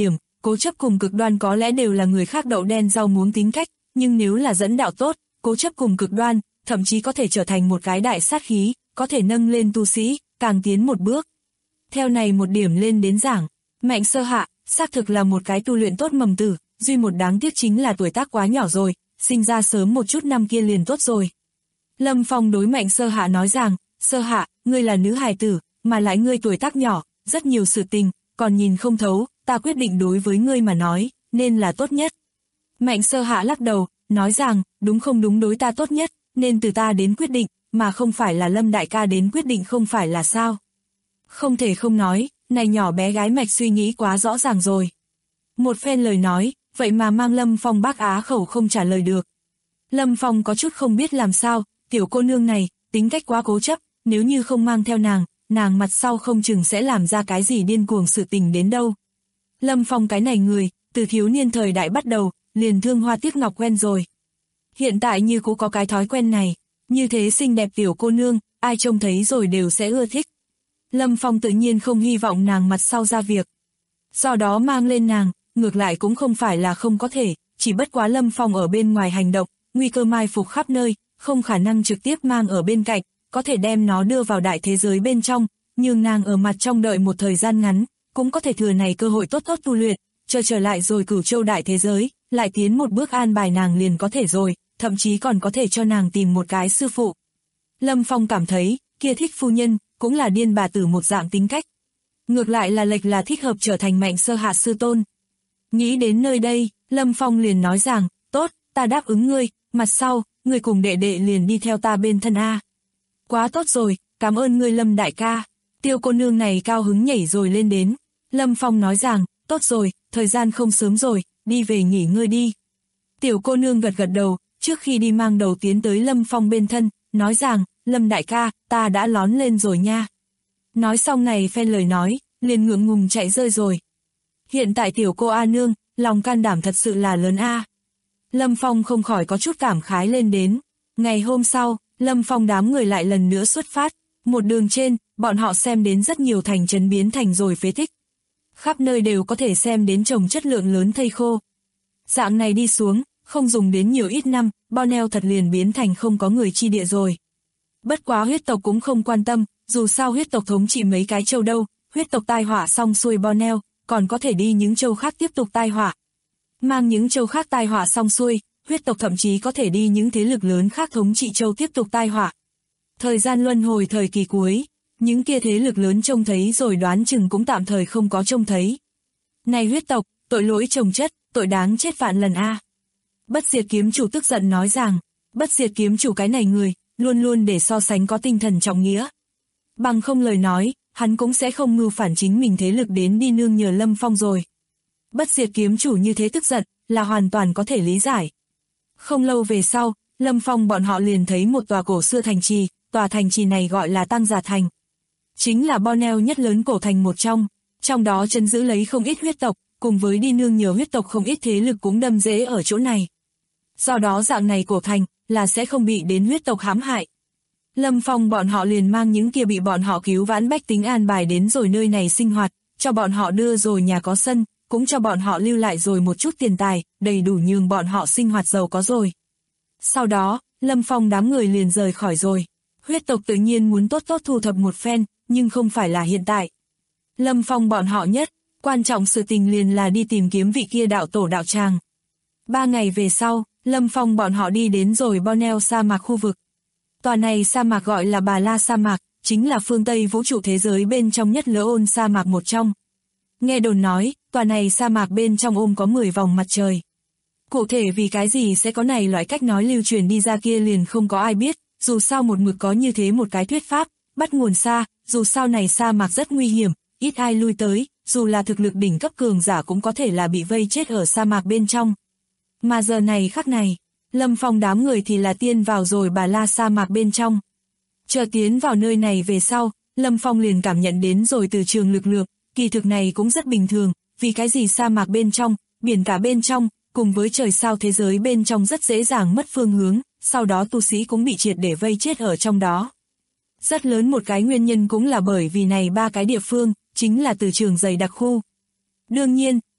cố chấp cùng cực đoan có lẽ đều là người khác đậu đen rau muống tính cách, nhưng nếu là dẫn đạo tốt, cố chấp cùng cực đoan, thậm chí có thể trở thành một cái đại sát khí, có thể nâng lên tu sĩ, càng tiến một bước. Theo này một điểm lên đến giảng, Mạnh Sơ Hạ, xác thực là một cái tu luyện tốt mầm tử, duy một đáng tiếc chính là tuổi tác quá nhỏ rồi, sinh ra sớm một chút năm kia liền tốt rồi. Lâm Phong đối Mạnh Sơ Hạ nói rằng, Sơ Hạ, ngươi là nữ hài tử, mà lại ngươi tuổi tác nhỏ, rất nhiều sự tình, còn nhìn không thấu, ta quyết định đối với ngươi mà nói, nên là tốt nhất. Mạnh Sơ Hạ lắc đầu, nói rằng, đúng không đúng đối ta tốt nhất, nên từ ta đến quyết định, mà không phải là Lâm đại ca đến quyết định không phải là sao. Không thể không nói, này nhỏ bé gái mạch suy nghĩ quá rõ ràng rồi. Một phen lời nói, vậy mà mang Lâm Phong bác á khẩu không trả lời được. Lâm Phong có chút không biết làm sao, tiểu cô nương này, tính cách quá cố chấp, nếu như không mang theo nàng mặt sau không chừng sẽ làm ra cái gì điên cuồng sự tình đến đâu. Lâm Phong cái này người, từ thiếu niên thời đại bắt đầu, liền thương hoa tiếc ngọc quen rồi. Hiện tại như cũng có cái thói quen này, như thế xinh đẹp tiểu cô nương, ai trông thấy rồi đều sẽ ưa thích. Lâm Phong tự nhiên không hy vọng nàng mặt sau ra việc. Do đó mang lên nàng, ngược lại cũng không phải là không có thể, chỉ bất quá Lâm Phong ở bên ngoài hành động, nguy cơ mai phục khắp nơi, không khả năng trực tiếp mang ở bên cạnh, có thể đem nó đưa vào đại thế giới bên trong, nhưng nàng ở mặt trong đợi một thời gian ngắn, cũng có thể thừa này cơ hội tốt tốt tu luyện, chờ trở lại rồi Cửu Châu đại thế giới, lại tiến một bước an bài nàng liền có thể rồi, thậm chí còn có thể cho nàng tìm một cái sư phụ. Lâm Phong cảm thấy, kia thích phu nhân, cũng là điên bà tử một dạng tính cách. Ngược lại là lệch là thích hợp trở thành Mạnh Sơ Hạ sư tôn. Nghĩ đến nơi đây, Lâm Phong liền nói rằng, tốt, ta đáp ứng ngươi, mặt sau, ngươi cùng đệ đệ liền đi theo ta bên thân A. Quá tốt rồi, cảm ơn ngươi Lâm đại ca. Tiêu cô nương này cao hứng nhảy rồi lên đến. Lâm Phong nói rằng, tốt rồi, thời gian không sớm rồi, đi về nghỉ ngơi đi. Tiểu cô nương gật gật đầu, trước khi đi mang đầu tiến tới Lâm Phong bên thân, nói rằng, Lâm đại ca, ta đã lón lên rồi nha. Nói xong này phen lời nói, liền ngượng ngùng chạy rơi rồi. Hiện tại tiểu cô A nương, lòng can đảm thật sự là lớn A. Lâm Phong không khỏi có chút cảm khái lên đến. Ngày hôm sau, Lâm Phong đám người lại lần nữa xuất phát. Một đường trên, bọn họ xem đến rất nhiều thành trấn biến thành rồi phế tích. Khắp nơi đều có thể xem đến trồng chất lượng lớn thây khô. Dạng này đi xuống, không dùng đến nhiều ít năm, Borneo thật liền biến thành không có người chi địa rồi. Bất quá huyết tộc cũng không quan tâm, dù sao huyết tộc thống trị mấy cái châu đâu, huyết tộc tai họa xong xuôi Borneo, còn có thể đi những châu khác tiếp tục tai họa. Mang những châu khác tai họa xong xuôi, huyết tộc thậm chí có thể đi những thế lực lớn khác thống trị châu tiếp tục tai họa. Thời gian luân hồi thời kỳ cuối, những kia thế lực lớn trông thấy rồi đoán chừng cũng tạm thời không có trông thấy. Này huyết tộc, tội lỗi chồng chất, tội đáng chết vạn lần a. Bất diệt kiếm chủ tức giận nói rằng, bất diệt kiếm chủ cái này người, luôn luôn để so sánh có tinh thần trọng nghĩa. Bằng không lời nói, hắn cũng sẽ không mưu phản chính mình thế lực đến đi nương nhờ Lâm Phong rồi. Bất diệt kiếm chủ như thế tức giận, là hoàn toàn có thể lý giải. Không lâu về sau, Lâm Phong bọn họ liền thấy một tòa cổ xưa thành trì, tòa thành trì này gọi là Tăng Giả Thành. Chính là Borneo nhất lớn cổ thành một trong đó trấn giữ lấy không ít huyết tộc, cùng với đi nương nhờ huyết tộc không ít thế lực cũng đâm rễ ở chỗ này. Do đó dạng này cổ thành, là sẽ không bị đến huyết tộc hãm hại. Lâm Phong bọn họ liền mang những kia bị bọn họ cứu vãn bách tính an bài đến rồi nơi này sinh hoạt, cho bọn họ đưa rồi nhà có sân, cũng cho bọn họ lưu lại rồi một chút tiền tài, đầy đủ nhường bọn họ sinh hoạt giàu có rồi. Sau đó, Lâm Phong đám người liền rời khỏi rồi. Huyết tộc tự nhiên muốn tốt tốt thu thập một phen, nhưng không phải là hiện tại. Lâm Phong bọn họ nhất, quan trọng sự tình liền là đi tìm kiếm vị kia đạo tổ đạo tràng. 3 ngày về sau, Lâm Phong bọn họ đi đến rồi Borneo sa mạc khu vực. Tòa này sa mạc gọi là Bà La sa mạc, chính là phương Tây vũ trụ thế giới bên trong nhất lỡ ôn sa mạc một trong. Nghe đồn nói, tòa này sa mạc bên trong ôm có 10 vòng mặt trời. Cụ thể vì cái gì sẽ có này loại cách nói lưu truyền đi ra kia liền không có ai biết, dù sao một mực có như thế một cái thuyết pháp, bắt nguồn xa, dù sao này sa mạc rất nguy hiểm, ít ai lui tới, dù là thực lực đỉnh cấp cường giả cũng có thể là bị vây chết ở sa mạc bên trong. Mà giờ này khắc này, Lâm Phong đám người thì là tiên vào rồi Bà La sa mạc bên trong. Chờ tiến vào nơi này về sau, Lâm Phong liền cảm nhận đến rồi từ trường lực lượng, kỳ thực này cũng rất bình thường, vì cái gì sa mạc bên trong, biển cả bên trong, cùng với trời sao thế giới bên trong rất dễ dàng mất phương hướng, sau đó tu sĩ cũng bị triệt để vây chết ở trong đó. Rất lớn một cái nguyên nhân cũng là bởi vì này 3 cái địa phương, chính là từ trường dày đặc khu. Đương nhiên,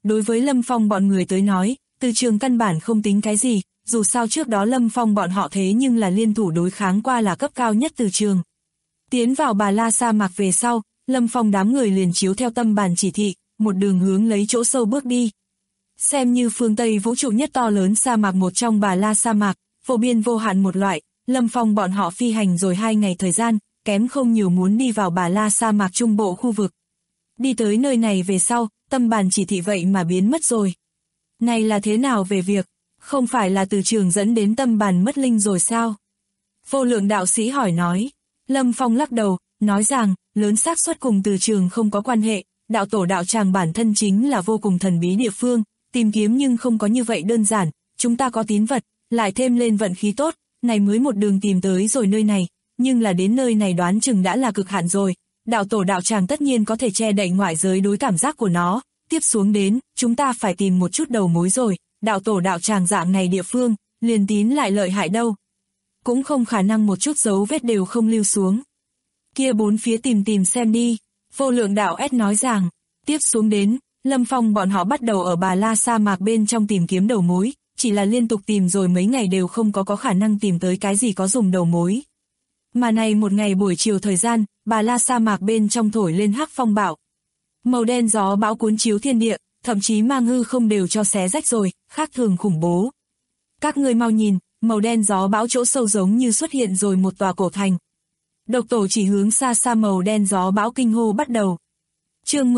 đối với Lâm Phong bọn người tới nói, từ trường căn bản không tính cái gì, dù sao trước đó Lâm Phong bọn họ thế nhưng là liên thủ đối kháng qua là cấp cao nhất từ trường. Tiến vào Bà La sa mạc về sau, Lâm Phong đám người liền chiếu theo tâm bàn chỉ thị, một đường hướng lấy chỗ sâu bước đi. Xem như phương Tây vũ trụ nhất to lớn sa mạc một trong Bà La sa mạc, vô biên vô hạn một loại, Lâm Phong bọn họ phi hành rồi 2 ngày thời gian, kém không nhiều muốn đi vào Bà La sa mạc trung bộ khu vực. Đi tới nơi này về sau, tâm bàn chỉ thị vậy mà biến mất rồi. Này là thế nào về việc, không phải là từ trường dẫn đến tâm bàn mất linh rồi sao? Vô Lượng đạo sĩ hỏi nói. Lâm Phong lắc đầu, nói rằng, lớn xác suất cùng từ trường không có quan hệ, đạo tổ đạo tràng bản thân chính là vô cùng thần bí địa phương, tìm kiếm nhưng không có như vậy đơn giản, chúng ta có tín vật, lại thêm lên vận khí tốt, này mới một đường tìm tới rồi nơi này, nhưng là đến nơi này đoán chừng đã là cực hạn rồi, đạo tổ đạo tràng tất nhiên có thể che đậy ngoại giới đối cảm giác của nó, tiếp xuống đến, chúng ta phải tìm một chút đầu mối rồi, đạo tổ đạo tràng dạng này địa phương, liền tín lại lợi hại đâu. Cũng không khả năng một chút dấu vết đều không lưu xuống. Kia bốn phía tìm xem đi, Vô Lượng đạo S nói rằng, tiếp xuống đến, Lâm Phong bọn họ bắt đầu ở Bà La sa mạc bên trong tìm kiếm đầu mối, chỉ là liên tục tìm rồi mấy ngày đều không có khả năng tìm tới cái gì có dùng đầu mối. Mà này một ngày buổi chiều thời gian, Bà La sa mạc bên trong thổi lên hắc phong bạo. Màu đen gió bão cuốn chiếu thiên địa, thậm chí mang hư không đều cho xé rách rồi, khác thường khủng bố. Các ngươi mau nhìn, màu đen gió bão chỗ sâu giống như xuất hiện rồi một tòa cổ thành. Độc tổ chỉ hướng xa xa màu đen gió bão kinh hô bắt đầu. Chương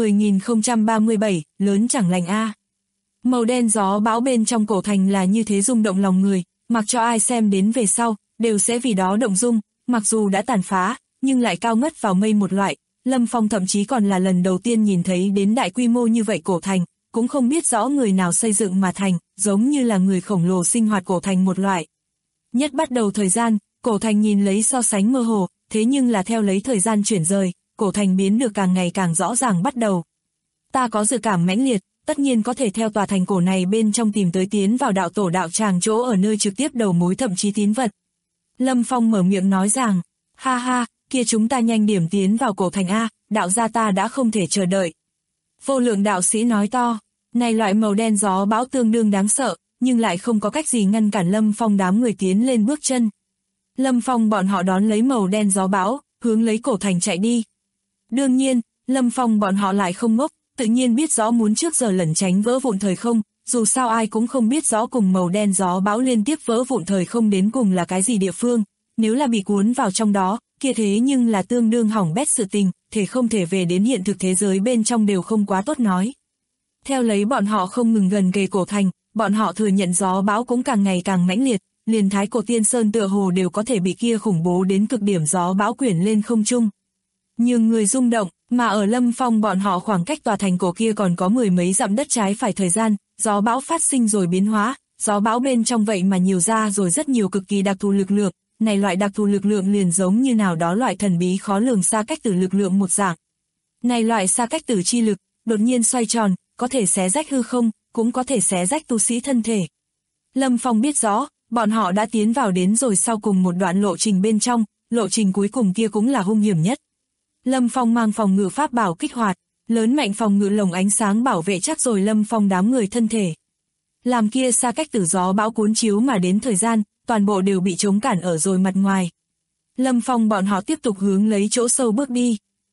10.037, lớn chẳng lành a. Màu đen gió bão bên trong cổ thành là như thế rung động lòng người, mặc cho ai xem đến về sau, đều sẽ vì đó động dung, mặc dù đã tàn phá, nhưng lại cao ngất vào mây một loại. Lâm Phong thậm chí còn là lần đầu tiên nhìn thấy đến đại quy mô như vậy cổ thành, cũng không biết rõ người nào xây dựng mà thành, giống như là người khổng lồ sinh hoạt cổ thành một loại. Nhất bắt đầu thời gian, cổ thành nhìn lấy so sánh mơ hồ, thế nhưng là theo lấy thời gian chuyển rời, cổ thành biến được càng ngày càng rõ ràng bắt đầu. Ta có dự cảm mãnh liệt, tất nhiên có thể theo tòa thành cổ này bên trong tìm tới tiến vào đạo tổ đạo tràng chỗ ở nơi trực tiếp đầu mối thậm chí tín vật. Lâm Phong mở miệng nói rằng, ha ha, kia chúng ta nhanh điểm tiến vào cổ thành A, đạo gia ta đã không thể chờ đợi. Vô Lượng đạo sĩ nói to, này loại màu đen gió bão tương đương đáng sợ, nhưng lại không có cách gì ngăn cản Lâm Phong đám người tiến lên bước chân. Lâm Phong bọn họ đón lấy màu đen gió bão, hướng lấy cổ thành chạy đi. Đương nhiên, Lâm Phong bọn họ lại không ngốc, tự nhiên biết rõ muốn trước giờ lẩn tránh vỡ vụn thời không, dù sao ai cũng không biết rõ cùng màu đen gió bão liên tiếp vỡ vụn thời không đến cùng là cái gì địa phương, nếu là bị cuốn vào trong đó, kia thế nhưng là tương đương hỏng bét sự tình, thể không thể về đến hiện thực thế giới bên trong đều không quá tốt nói. Theo lấy bọn họ không ngừng gần kề cổ thành, bọn họ thừa nhận gió bão cũng càng ngày càng mãnh liệt, liền Thái Cổ Tiên Sơn tựa hồ đều có thể bị kia khủng bố đến cực điểm gió bão quyển lên không trung. Nhưng người rung động, mà ở Lâm Phong bọn họ khoảng cách tòa thành cổ kia còn có 10 mấy dặm đất trái phải thời gian, gió bão phát sinh rồi biến hóa, gió bão bên trong vậy mà nhiều ra rồi rất nhiều cực kỳ đặc thù lực lượng, này loại đặc thù lực lượng liền giống như nào đó loại thần bí khó lường xa cách tử lực lượng một dạng. Này loại xa cách tử chi lực, đột nhiên xoay tròn, có thể xé rách hư không, cũng có thể xé rách tu sĩ thân thể. Lâm Phong biết rõ, bọn họ đã tiến vào đến rồi sau cùng một đoạn lộ trình bên trong, lộ trình cuối cùng kia cũng là hung hiểm nhất. Lâm Phong mang phòng ngự pháp bảo kích hoạt, lớn mạnh phòng ngự lồng ánh sáng bảo vệ chắc rồi Lâm Phong đám người thân thể. Làm kia xa cách tử gió bão cuốn chiếu mà đến thời gian, toàn bộ đều bị chống cản ở rồi mặt ngoài. Lâm Phong bọn họ tiếp tục hướng lấy chỗ sâu bước đi.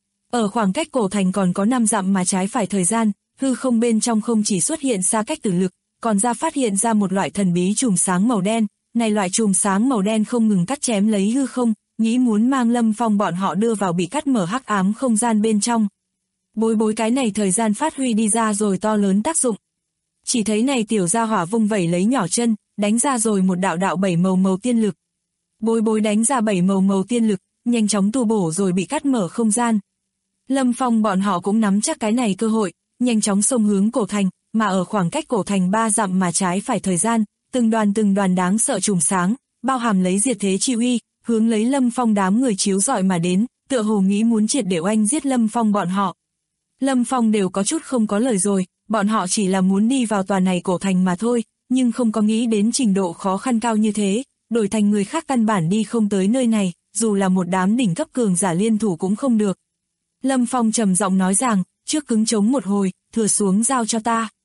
Ở khoảng cách cổ thành còn có 5 dặm mà trái phải thời gian, hư không bên trong không chỉ xuất hiện xa cách tử lực, còn ra phát hiện ra một loại thần bí chùm sáng màu đen, này loại chùm sáng màu đen không ngừng cắt chém lấy hư không, nghĩ muốn mang Lâm Phong bọn họ đưa vào bị cắt mở hắc ám không gian bên trong. Bối cái này thời gian phát huy đi ra rồi to lớn tác dụng. Chỉ thấy này tiểu gia hỏa vung vẩy lấy nhỏ chân, đánh ra rồi một đạo 7 màu tiên lực. Bối đánh ra 7 màu tiên lực, nhanh chóng tu bổ rồi bị cắt mở không gian. Lâm Phong bọn họ cũng nắm chắc cái này cơ hội, nhanh chóng xông hướng cổ thành, mà ở khoảng cách cổ thành 3 dặm mà trái phải thời gian, từng đoàn đáng sợ trùm sáng, bao hàm lấy diệt thế chi uy, hướng lấy Lâm Phong đám người chiếu rọi mà đến, tựa hồ nghĩ muốn triệt để oanh giết Lâm Phong bọn họ. Lâm Phong đều có chút không có lời rồi, bọn họ chỉ là muốn đi vào tòa này cổ thành mà thôi, nhưng không có nghĩ đến trình độ khó khăn cao như thế, đổi thành người khác căn bản đi không tới nơi này, dù là một đám đỉnh cấp cường giả liên thủ cũng không được. Lâm Phong trầm giọng nói rằng, trước cứng chống một hồi, thừa xuống giao cho ta.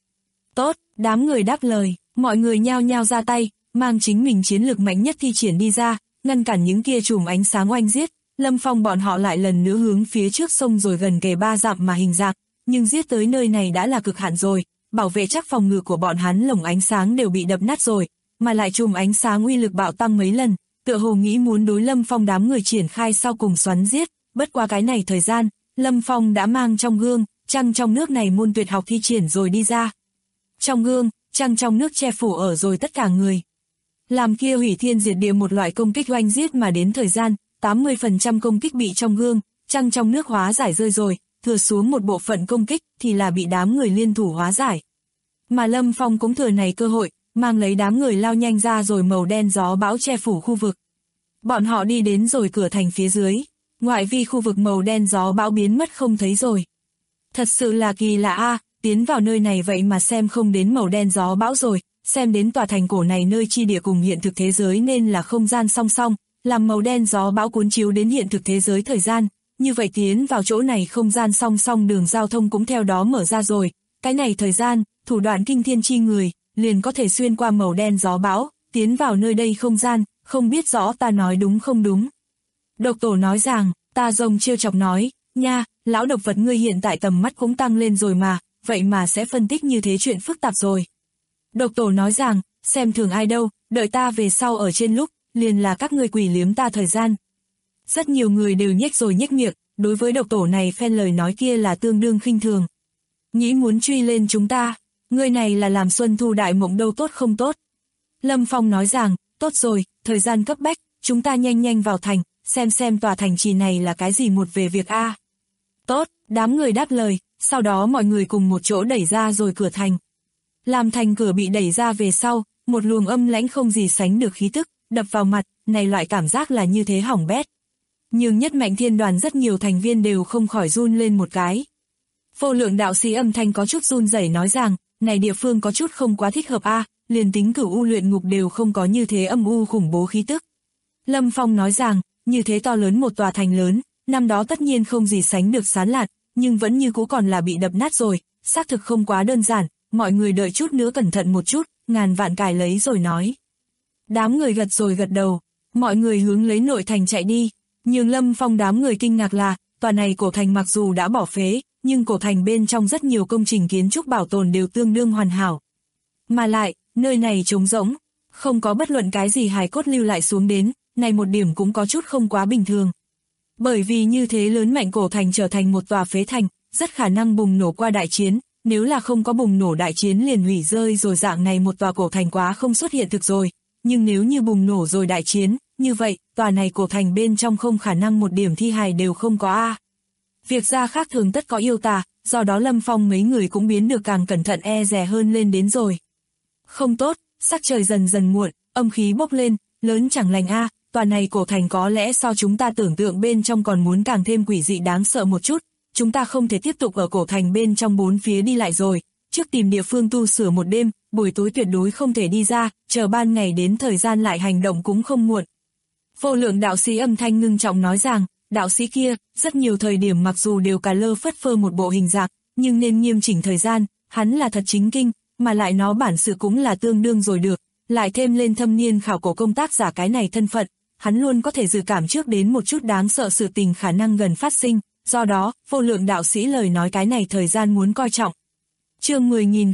Tốt, đám người đáp lời, mọi người nhao nhao ra tay, mang chính mình chiến lực mạnh nhất thi triển đi ra, ngăn cản những kia chùm ánh sáng oanh giết. Lâm Phong bọn họ lại lần nữa hướng phía trước sông rồi gần kề 3 dặm mà hình dạng, nhưng giết tới nơi này đã là cực hạn rồi, bảo vệ chắc phòng ngự của bọn hắn lồng ánh sáng đều bị đập nát rồi, mà lại chùm ánh sáng uy lực bạo tăng mấy lần, tựa hồ nghĩ muốn đối Lâm Phong đám người triển khai sau cùng xoắn giết. Bất qua cái này thời gian, Lâm Phong đã mang trong gương, trăng trong nước này môn tuyệt học thi triển rồi đi ra. Trong gương, trăng trong nước che phủ ở rồi tất cả người. Làm kia hủy thiên diệt địa một loại công kích oanh giết mà đến thời gian, 80% công kích bị trong gương, trăng trong nước hóa giải rơi rồi, thừa xuống một bộ phận công kích thì là bị đám người liên thủ hóa giải. Mà Lâm Phong cũng thừa này cơ hội, mang lấy đám người lao nhanh ra rồi màu đen gió bão che phủ khu vực. Bọn họ đi đến rồi cửa thành phía dưới, ngoại vi khu vực màu đen gió bão biến mất không thấy rồi. Thật sự là kỳ lạ a, tiến vào nơi này vậy mà xem không đến màu đen gió bão rồi, xem đến tòa thành cổ này nơi chi địa cùng hiện thực thế giới nên là không gian song song, làm màu đen gió bão cuốn chiếu đến hiện thực thế giới thời gian, như vậy tiến vào chỗ này không gian song song đường giao thông cũng theo đó mở ra rồi, cái này thời gian, thủ đoạn kinh thiên chi người, liền có thể xuyên qua màu đen gió bão, tiến vào nơi đây không gian, không biết rõ ta nói đúng không đúng. Độc Tổ nói rằng, ta rồng trêu chọc nói, nha, lão độc vật ngươi hiện tại tầm mắt cũng tăng lên rồi mà, vậy mà sẽ phân tích như thế chuyện phức tạp rồi. Độc Tổ nói rằng, xem thường ai đâu, đợi ta về sau ở trên lúc, liền là các ngươi quỷ liếm ta thời gian. Rất nhiều người đều nhếch rồi nhếch miệng, đối với Độc Tổ này phen lời nói kia là tương đương khinh thường. Nghĩ muốn truy lên chúng ta, ngươi này là làm Xuân Thu đại mộng đâu tốt không tốt. Lâm Phong nói rằng, tốt rồi, thời gian cấp bách, chúng ta nhanh nhanh vào thành, xem tòa thành trì này là cái gì một về việc a. Tốt, đám người đáp lời, sau đó mọi người cùng một chỗ đẩy ra rồi cửa thành. Làm thành cửa bị đẩy ra về sau, một luồng âm lãnh không gì sánh được khí tức, đập vào mặt, này loại cảm giác là như thế hỏng bét. Nhưng Nhất Mạnh Thiên Đoàn rất nhiều thành viên đều không khỏi run lên một cái. Vô Lượng đạo sĩ âm thanh có chút run rẩy nói rằng, này địa phương có chút không quá thích hợp a, liền tính Cửu U luyện ngục đều không có như thế âm u khủng bố khí tức. Lâm Phong nói rằng, như thế to lớn một tòa thành lớn, năm đó tất nhiên không gì sánh được sán lạn, nhưng vẫn như cũ còn là bị đập nát rồi, xác thực không quá đơn giản, mọi người đợi chút nữa cẩn thận một chút, ngàn vạn cài lấy rồi nói. Đám người gật rồi gật đầu, mọi người hướng lấy nội thành chạy đi, nhưng Lâm Phong đám người kinh ngạc là, tòa này cổ thành mặc dù đã bỏ phế, nhưng cổ thành bên trong rất nhiều công trình kiến trúc bảo tồn đều tương đương hoàn hảo. Mà lại, nơi này trống rỗng, không có bất luận cái gì hài cốt lưu lại xuống đến, này một điểm cũng có chút không quá bình thường. Bởi vì như thế lớn mạnh cổ thành trở thành một tòa phế thành, rất khả năng bùng nổ qua đại chiến, nếu là không có bùng nổ đại chiến liền hủy rơi rồi dạng này một tòa cổ thành quá không xuất hiện thực rồi, nhưng nếu như bùng nổ rồi đại chiến, như vậy, tòa này cổ thành bên trong không khả năng một điểm thi hài đều không có a. Việc ra khác thường tất có yêu tà, do đó Lâm Phong mấy người cũng biến được càng cẩn thận e dè hơn lên đến rồi. Không tốt, sắc trời dần dần muộn, âm khí bốc lên, lớn chẳng lành a, tòa này cổ thành có lẽ so chúng ta tưởng tượng bên trong còn muốn càng thêm quỷ dị đáng sợ một chút, chúng ta không thể tiếp tục ở cổ thành bên trong bốn phía đi lại rồi, trước tìm địa phương tu sửa một đêm, buổi tối tuyệt đối không thể đi ra, chờ ban ngày đến thời gian lại hành động cũng không muộn. Vô Lượng đạo sĩ âm thanh ngưng trọng nói rằng, đạo sĩ kia, rất nhiều thời điểm mặc dù đều cà lơ phất phơ một bộ hình dạng, nhưng nên nghiêm chỉnh thời gian, hắn là thật chính kinh, mà lại nó bản sự cũng là tương đương rồi được, lại thêm lên thâm niên khảo cổ công tác giả cái này thân phận, hắn luôn có thể dự cảm trước đến một chút đáng sợ sự tình khả năng gần phát sinh, do đó, Vô Lượng đạo sĩ lời nói cái này thời gian muốn coi trọng. Chương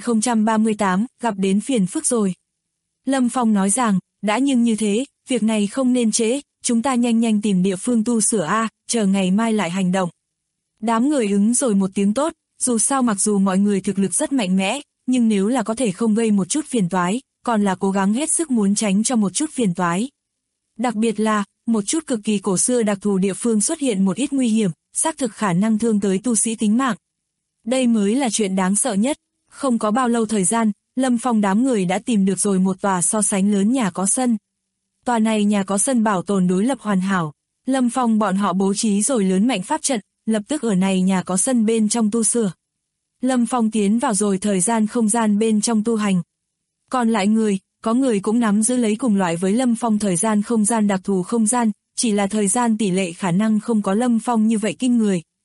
10.038, gặp đến phiền phức rồi. Lâm Phong nói rằng, đã nhưng như thế, việc này không nên trễ, chúng ta nhanh nhanh tìm địa phương tu sửa a, chờ ngày mai lại hành động. Đám người ứng rồi một tiếng tốt, dù sao mặc dù mọi người thực lực rất mạnh mẽ, nhưng nếu là có thể không gây một chút phiền toái, còn là cố gắng hết sức muốn tránh cho một chút phiền toái. Đặc biệt là, một chút cực kỳ cổ xưa đặc thù địa phương xuất hiện một ít nguy hiểm, xác thực khả năng thương tới tu sĩ tính mạng. Đây mới là chuyện đáng sợ nhất. Không có bao lâu thời gian, Lâm Phong đám người đã tìm được rồi một tòa so sánh lớn nhà có sân. Tòa này nhà có sân bảo tồn đối lập hoàn hảo. Lâm Phong bọn họ bố trí rồi lớn mạnh pháp trận, lập tức ở này nhà có sân bên trong tu sửa. Lâm Phong tiến vào rồi thời gian không gian bên trong tu hành. Còn lại người, có người cũng nắm giữ lấy cùng loại với Lâm Phong thời gian không gian đặc thù không gian, chỉ là thời gian tỷ lệ khả năng không có Lâm Phong như vậy kinh người,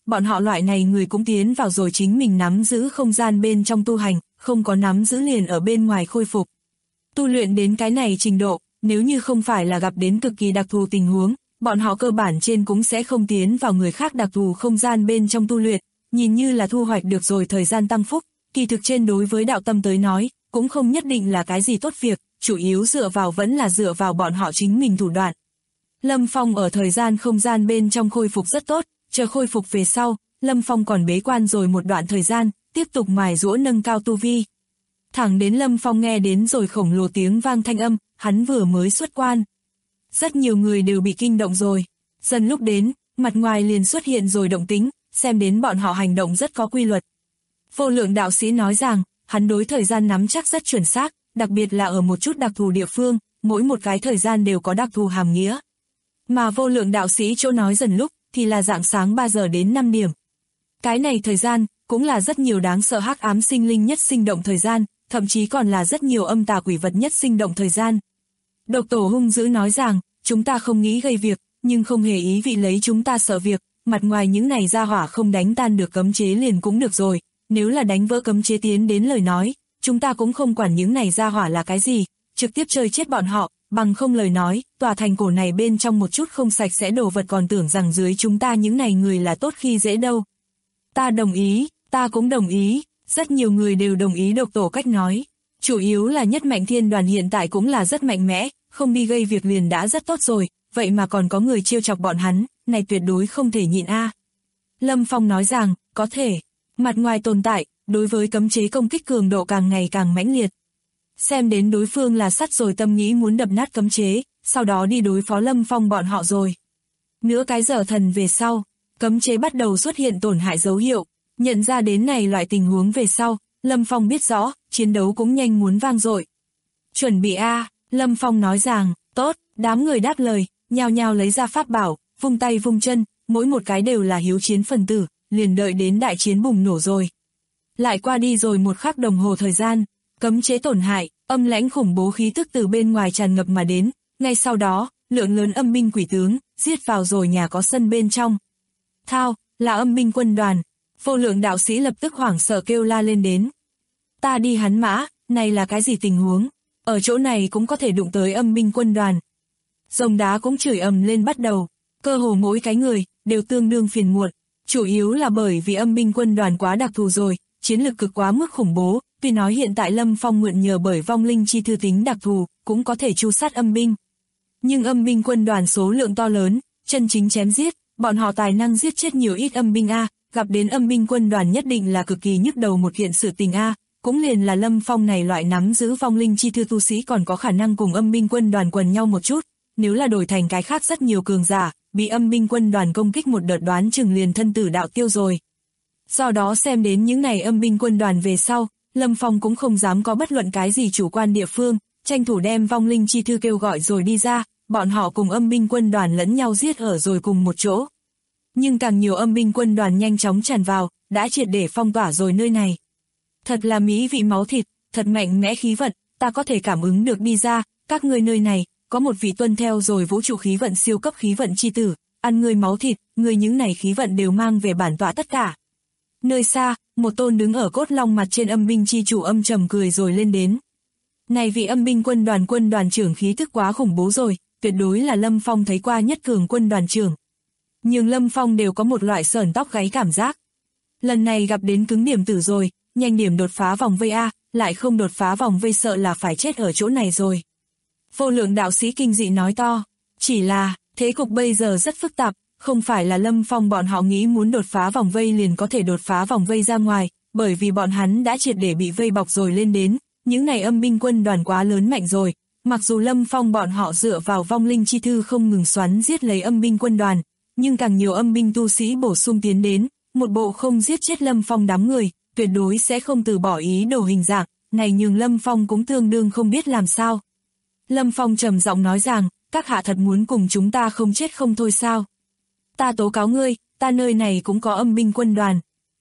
bọn họ loại này người cũng tiến vào rồi chính mình nắm giữ không gian bên trong tu hành, không có nắm giữ liền ở bên ngoài khôi phục. Tu luyện đến cái này trình độ, nếu như không phải là gặp đến cực kỳ đặc thù tình huống, bọn họ cơ bản trên cũng sẽ không tiến vào người khác đặc thù không gian bên trong tu luyện, nhìn như là thu hoạch được rồi thời gian tăng phúc, kỳ thực trên đối với đạo tâm tới nói, cũng không nhất định là cái gì tốt việc, chủ yếu dựa vào vẫn là dựa vào bọn họ chính mình thủ đoạn. Lâm Phong ở thời gian không gian bên trong khôi phục rất tốt, chờ khôi phục về sau, Lâm Phong còn bế quan rồi một đoạn thời gian, tiếp tục mài giũa nâng cao tu vi. Thẳng đến Lâm Phong nghe đến rồi khổng lồ tiếng vang thanh âm, hắn vừa mới xuất quan. Rất nhiều người đều bị kinh động rồi. Dần lúc đến, mặt ngoài liền xuất hiện rồi động tính, xem đến bọn họ hành động rất có quy luật. Vô Lượng đạo sĩ nói rằng, hắn đối thời gian nắm chắc rất chuẩn xác, đặc biệt là ở một chút đặc thù địa phương, mỗi một cái thời gian đều có đặc thù hàm nghĩa. Mà Vô Lượng đạo sĩ chỗ nói dần lúc, thì là rạng sáng 3 giờ đến 5 điểm. Cái này thời gian, cũng là rất nhiều đáng sợ hắc ám sinh linh nhất sinh động thời gian, thậm chí còn là rất nhiều âm tà quỷ vật nhất sinh động thời gian. Độc Tổ hung dữ nói rằng, chúng ta không nghĩ gây việc, nhưng không hề ý vị lấy chúng ta sợ việc, mặt ngoài những này ra hỏa không đánh tan được cấm chế liền cũng được rồi, nếu là đánh vỡ cấm chế tiến đến lời nói, chúng ta cũng không quản những này ra hỏa là cái gì, trực tiếp chơi chết bọn họ, bằng không lời nói, tòa thành cổ này bên trong một chút không sạch sẽ đồ vật còn tưởng rằng dưới chúng ta những này người là tốt khi dễ đâu. Ta đồng ý, ta cũng đồng ý, rất nhiều người đều đồng ý Độc Tổ cách nói. Chủ yếu là Nhất Mạnh Thiên Đoàn hiện tại cũng là rất mạnh mẽ, không đi gây việc liền đã rất tốt rồi, vậy mà còn có người trêu chọc bọn hắn, này tuyệt đối không thể nhịn a. Lâm Phong nói rằng, có thể, mặt ngoài tồn tại, đối với cấm chế công kích cường độ càng ngày càng mãnh liệt. Xem đến đối phương là sắt rồi tâm nghĩ muốn đập nát cấm chế, sau đó đi đối phó Lâm Phong bọn họ rồi. Nửa cái giờ thần về sau, cấm chế bắt đầu xuất hiện tổn hại dấu hiệu, nhận ra đến này loại tình huống về sau, Lâm Phong biết rõ, chiến đấu cũng nhanh muốn vang dội. Chuẩn bị a, Lâm Phong nói rằng, tốt, đám người đáp lời, nhao nhao lấy ra pháp bảo, vung tay vung chân, mỗi một cái đều là hiếu chiến phần tử, liền đợi đến đại chiến bùng nổ rồi. Lại qua đi rồi một khắc đồng hồ thời gian, cấm chế tổn hại, âm lãnh khủng bố khí tức từ bên ngoài tràn ngập mà đến, ngay sau đó, lượng lớn âm binh quỷ tướng, giết vào rồi nhà có sân bên trong. Thao, là âm binh quân đoàn. Vô Lượng đạo sĩ lập tức hoảng sợ kêu la lên đến. Ta đi hắn mã, này là cái gì tình huống? Ở chỗ này cũng có thể đụng tới âm binh quân đoàn. Rồng đá cũng chửi ầm lên bắt đầu, cơ hồ mỗi cái người, đều tương đương phiền muộn. Chủ yếu là bởi vì âm binh quân đoàn quá đặc thù rồi, chiến lực cực quá mức khủng bố, tuy nói hiện tại Lâm Phong mượn nhờ bởi vong linh chi thư tính đặc thù, cũng có thể tru sát âm binh. Nhưng âm binh quân đoàn số lượng to lớn, chân chính chém giết, bọn họ tài năng giết chết nhiều ít âm binh a, gặp đến âm binh quân đoàn nhất định là cực kỳ nhức đầu một hiện sự tình a, cũng liền là Lâm Phong này loại nắm giữ vong linh chi thư tu sĩ còn có khả năng cùng âm binh quân đoàn quần nhau một chút, nếu là đổi thành cái khác rất nhiều cường giả, bị âm binh quân đoàn công kích một đợt đoán chừng liền thân tử đạo tiêu rồi. Do đó xem đến những này âm binh quân đoàn về sau, Lâm Phong cũng không dám có bất luận cái gì chủ quan địa phương, tranh thủ đem vong linh chi thư kêu gọi rồi đi ra, bọn họ cùng âm binh quân đoàn lẫn nhau giết ở rồi cùng một chỗ. Nhưng càng nhiều âm binh quân đoàn nhanh chóng tràn vào, đã triệt để phong tỏa rồi nơi này. Thật là mỹ vị máu thịt, thật mạnh mẽ khí vận, ta có thể cảm ứng được đi ra, các ngươi nơi này, có một vị tuân theo rồi vũ trụ khí vận siêu cấp khí vận chi tử, ăn ngươi máu thịt, ngươi những này khí vận đều mang về bản tọa tất cả. Nơi xa, một tôn đứng ở cốt long mặt trên âm binh chi chủ âm trầm cười rồi lên đến. Này vị âm binh quân đoàn trưởng khí tức quá khủng bố rồi, tuyệt đối là Lâm Phong thấy qua nhất cường quân đoàn trưởng. Nhưng Lâm Phong đều có một loại sởn tóc gáy cảm giác. Lần này gặp đến cứng điểm tử rồi, nhanh điểm đột phá vòng vây a, lại không đột phá vòng vây sợ là phải chết ở chỗ này rồi. Vô Lượng đạo sĩ kinh dị nói to, chỉ là, thế cục bây giờ rất phức tạp, không phải là Lâm Phong bọn họ nghĩ muốn đột phá vòng vây liền có thể đột phá vòng vây ra ngoài, bởi vì bọn hắn đã triệt để bị vây bọc rồi lên đến, những này âm binh quân đoàn quá lớn mạnh rồi, mặc dù Lâm Phong bọn họ dựa vào vong linh chi thư không ngừng xoắn giết lấy âm binh quân đoàn, nhưng càng nhiều âm binh tu sĩ bổ sung tiến đến, một bộ không giết chết Lâm Phong đám người, tuyệt đối sẽ không từ bỏ ý đồ hình dạng, này nhưng Lâm Phong cũng tương đương không biết làm sao. Lâm Phong trầm giọng nói rằng, các hạ thật muốn cùng chúng ta không chết không thôi sao? Ta tố cáo ngươi, ta nơi này cũng có âm binh quân đoàn.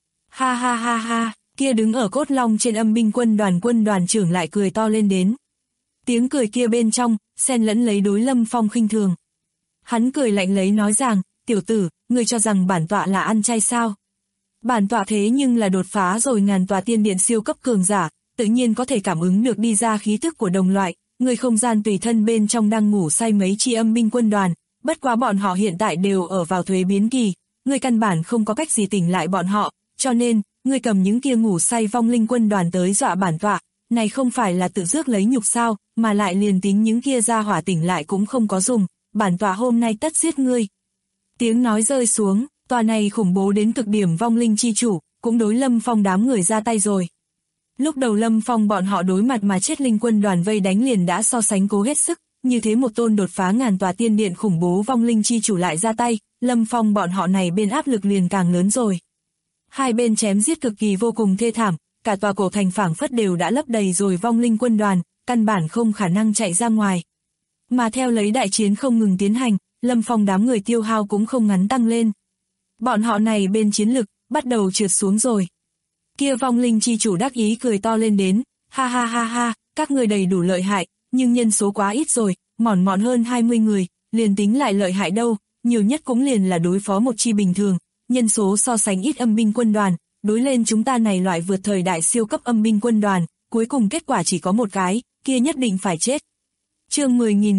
Ha ha ha ha, kia đứng ở cốt long trên âm binh quân đoàn trưởng lại cười to lên đến. Tiếng cười kia bên trong, xen lẫn lấy đối Lâm Phong khinh thường. Hắn cười lạnh lấy nói rằng, tiểu tử, ngươi cho rằng bản tọa là ăn chay sao? Bản tọa thế nhưng là đột phá rồi ngàn tòa tiên điện siêu cấp cường giả, tự nhiên có thể cảm ứng được đi ra khí thức của đồng loại, người không gian tùy thân bên trong đang ngủ say mấy chi âm binh quân đoàn, bất quá bọn họ hiện tại đều ở vào thuế biến kỳ, người căn bản không có cách gì tỉnh lại bọn họ, cho nên, người cầm những kia ngủ say vong linh quân đoàn tới dọa bản tọa, này không phải là tự rước lấy nhục sao, mà lại liền tính những kia ra hỏa tỉnh lại cũng không có dùng, bản tọa hôm nay tất giết ngươi. Tiếng nói rơi xuống, tòa này khủng bố đến cực điểm vong linh chi chủ, cũng đối Lâm Phong đám người ra tay rồi. Lúc đầu Lâm Phong bọn họ đối mặt mà chết linh quân đoàn vây đánh liền đã so sánh cố hết sức, như thế một tôn đột phá ngàn tòa tiên điện khủng bố vong linh chi chủ lại ra tay, Lâm Phong bọn họ này bên áp lực liền càng lớn rồi. Hai bên chém giết cực kỳ vô cùng thê thảm, cả tòa cổ thành phảng phất đều đã lấp đầy rồi vong linh quân đoàn, căn bản không khả năng chạy ra ngoài. Mà theo lấy đại chiến không ngừng tiến hành, Lâm Phong đám người tiêu hao cũng không ngắn tăng lên. Bọn họ này bên chiến lực, bắt đầu trượt xuống rồi. Kia vong linh chi chủ đắc ý cười to lên đến, ha ha ha ha, các người đầy đủ lợi hại, nhưng nhân số quá ít rồi, mỏn mọn hơn 20 người, liền tính lại lợi hại đâu, nhiều nhất cũng liền là đối phó một chi bình thường, nhân số so sánh ít âm binh quân đoàn, đối lên chúng ta này loại vượt thời đại siêu cấp âm binh quân đoàn, cuối cùng kết quả chỉ có một cái, kia nhất định phải chết. Chương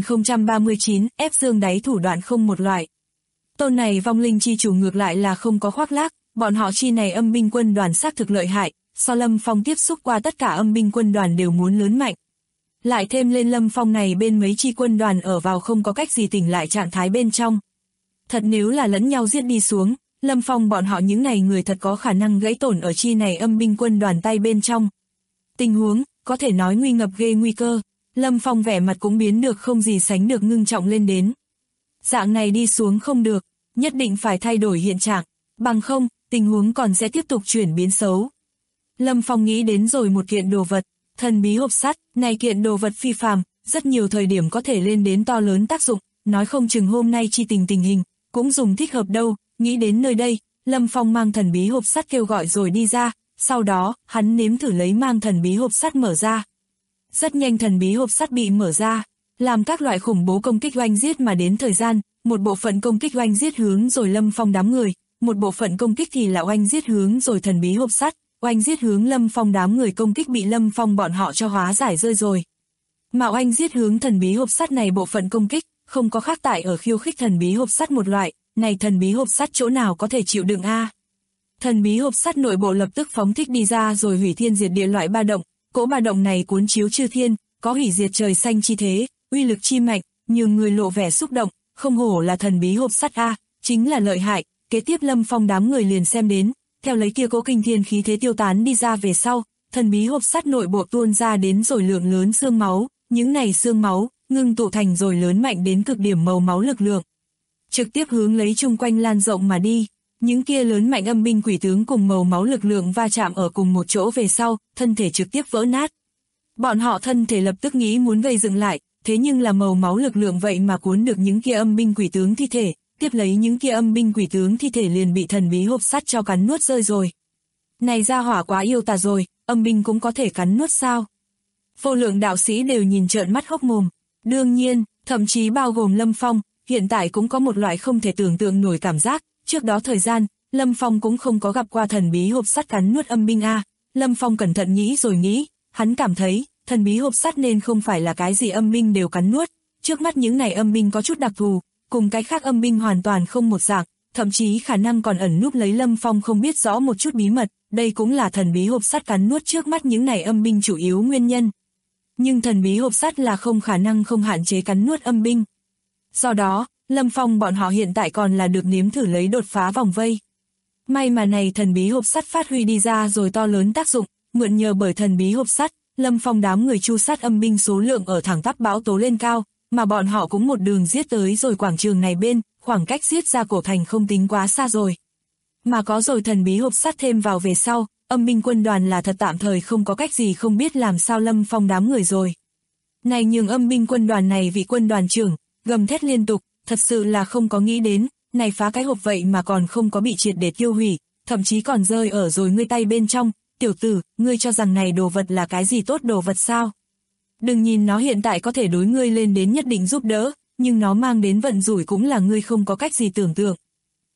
10.039, ép dương đáy thủ đoạn không một loại. Tôn này vong linh chi chủ ngược lại là không có khoác lác, bọn họ chi này âm binh quân đoàn xác thực lợi hại, so Lâm Phong tiếp xúc qua tất cả âm binh quân đoàn đều muốn lớn mạnh. Lại thêm lên Lâm Phong này bên mấy chi quân đoàn ở vào không có cách gì tỉnh lại trạng thái bên trong. Thật nếu là lẫn nhau giết đi xuống, Lâm Phong bọn họ những này người thật có khả năng gãy tổn ở chi này âm binh quân đoàn tay bên trong. Tình huống, có thể nói nguy ngập ghê nguy cơ, Lâm Phong vẻ mặt cũng biến được không gì sánh được ngưng trọng lên đến. Dạng này đi xuống không được, nhất định phải thay đổi hiện trạng, bằng không, tình huống còn sẽ tiếp tục chuyển biến xấu. Lâm Phong nghĩ đến rồi một kiện đồ vật, thần bí hộp sắt, này kiện đồ vật phi phàm, rất nhiều thời điểm có thể lên đến to lớn tác dụng, nói không chừng hôm nay chi tình hình, cũng dùng thích hợp đâu, nghĩ đến nơi đây, Lâm Phong mang thần bí hộp sắt kêu gọi rồi đi ra, sau đó, hắn nếm thử lấy mang thần bí hộp sắt mở ra. Rất nhanh thần bí hộp sắt bị mở ra, làm các loại khủng bố công kích oanh giết mà đến thời gian, một bộ phận công kích oanh giết hướng rồi Lâm Phong đám người, một bộ phận công kích thì là oanh giết hướng rồi thần bí hộp sắt, oanh giết hướng Lâm Phong đám người công kích bị Lâm Phong bọn họ cho hóa giải rơi rồi. Mà oanh giết hướng thần bí hộp sắt này bộ phận công kích, không có khác tại ở khiêu khích thần bí hộp sắt một loại, này thần bí hộp sắt chỗ nào có thể chịu đựng a? Thần bí hộp sắt nội bộ lập tức phóng thích đi ra rồi hủy thiên diệt địa loại ba động, cỗ ba động này cuốn chiếu chư thiên, có hủy diệt trời xanh chi thế, uy lực chi mạnh, nhiều người lộ vẻ xúc động, không hổ là thần bí hộp sắt a, chính là lợi hại. Kế tiếp Lâm Phong đám người liền xem đến, theo lấy kia cỗ kinh thiên khí thế tiêu tán đi ra về sau, thần bí hộp sắt nội bộ tuôn ra đến rồi lượng lớn xương máu, những này xương máu ngưng tụ thành rồi lớn mạnh đến cực điểm màu máu lực lượng, trực tiếp hướng lấy chung quanh lan rộng mà đi. Những kia lớn mạnh âm binh quỷ tướng cùng màu máu lực lượng va chạm ở cùng một chỗ về sau, thân thể trực tiếp vỡ nát. Bọn họ thân thể lập tức nghĩ muốn gây dựng lại, thế nhưng là màu máu lực lượng vậy mà cuốn được những kia âm binh quỷ tướng thi thể, tiếp lấy những kia âm binh quỷ tướng thi thể liền bị thần bí hộp sắt cho cắn nuốt rơi rồi. Này ra hỏa quá yêu tà rồi, âm binh cũng có thể cắn nuốt sao? Vô lượng đạo sĩ đều nhìn trợn mắt hốc mồm. Đương nhiên, thậm chí bao gồm Lâm Phong, hiện tại cũng có một loại không thể tưởng tượng nổi cảm giác. Trước đó thời gian, Lâm Phong cũng không có gặp qua thần bí hộp sắt cắn nuốt âm binh a. Lâm Phong cẩn thận nghĩ rồi nghĩ, hắn cảm thấy, thần bí hộp sắt nên không phải là cái gì âm binh đều cắn nuốt. Trước mắt những này âm binh có chút đặc thù, cùng cái khác âm binh hoàn toàn không một dạng, thậm chí khả năng còn ẩn núp lấy Lâm Phong không biết rõ một chút bí mật, đây cũng là thần bí hộp sắt cắn nuốt trước mắt những này âm binh chủ yếu nguyên nhân. Nhưng thần bí hộp sắt là không khả năng không hạn chế cắn nuốt âm binh. Do đó, Lâm Phong bọn họ hiện tại còn là được nếm thử lấy đột phá vòng vây. May mà này thần bí hộp sắt phát huy đi ra rồi to lớn tác dụng, mượn nhờ bởi thần bí hộp sắt, Lâm Phong đám người chu sát âm binh số lượng ở thẳng tắp bão tố lên cao, mà bọn họ cũng một đường giết tới rồi quảng trường này bên, khoảng cách giết ra cổ thành không tính quá xa rồi. Mà có rồi thần bí hộp sắt thêm vào về sau, âm binh quân đoàn là thật tạm thời không có cách gì không biết làm sao Lâm Phong đám người rồi. Này nhường âm binh quân đoàn này vị quân đoàn trưởng, gầm thét liên tục, thật sự là không có nghĩ đến, này phá cái hộp vậy mà còn không có bị triệt để tiêu hủy, thậm chí còn rơi ở rồi ngươi tay bên trong, tiểu tử, ngươi cho rằng này đồ vật là cái gì tốt đồ vật sao? Đừng nhìn nó hiện tại có thể đối ngươi lên đến nhất định giúp đỡ, nhưng nó mang đến vận rủi cũng là ngươi không có cách gì tưởng tượng.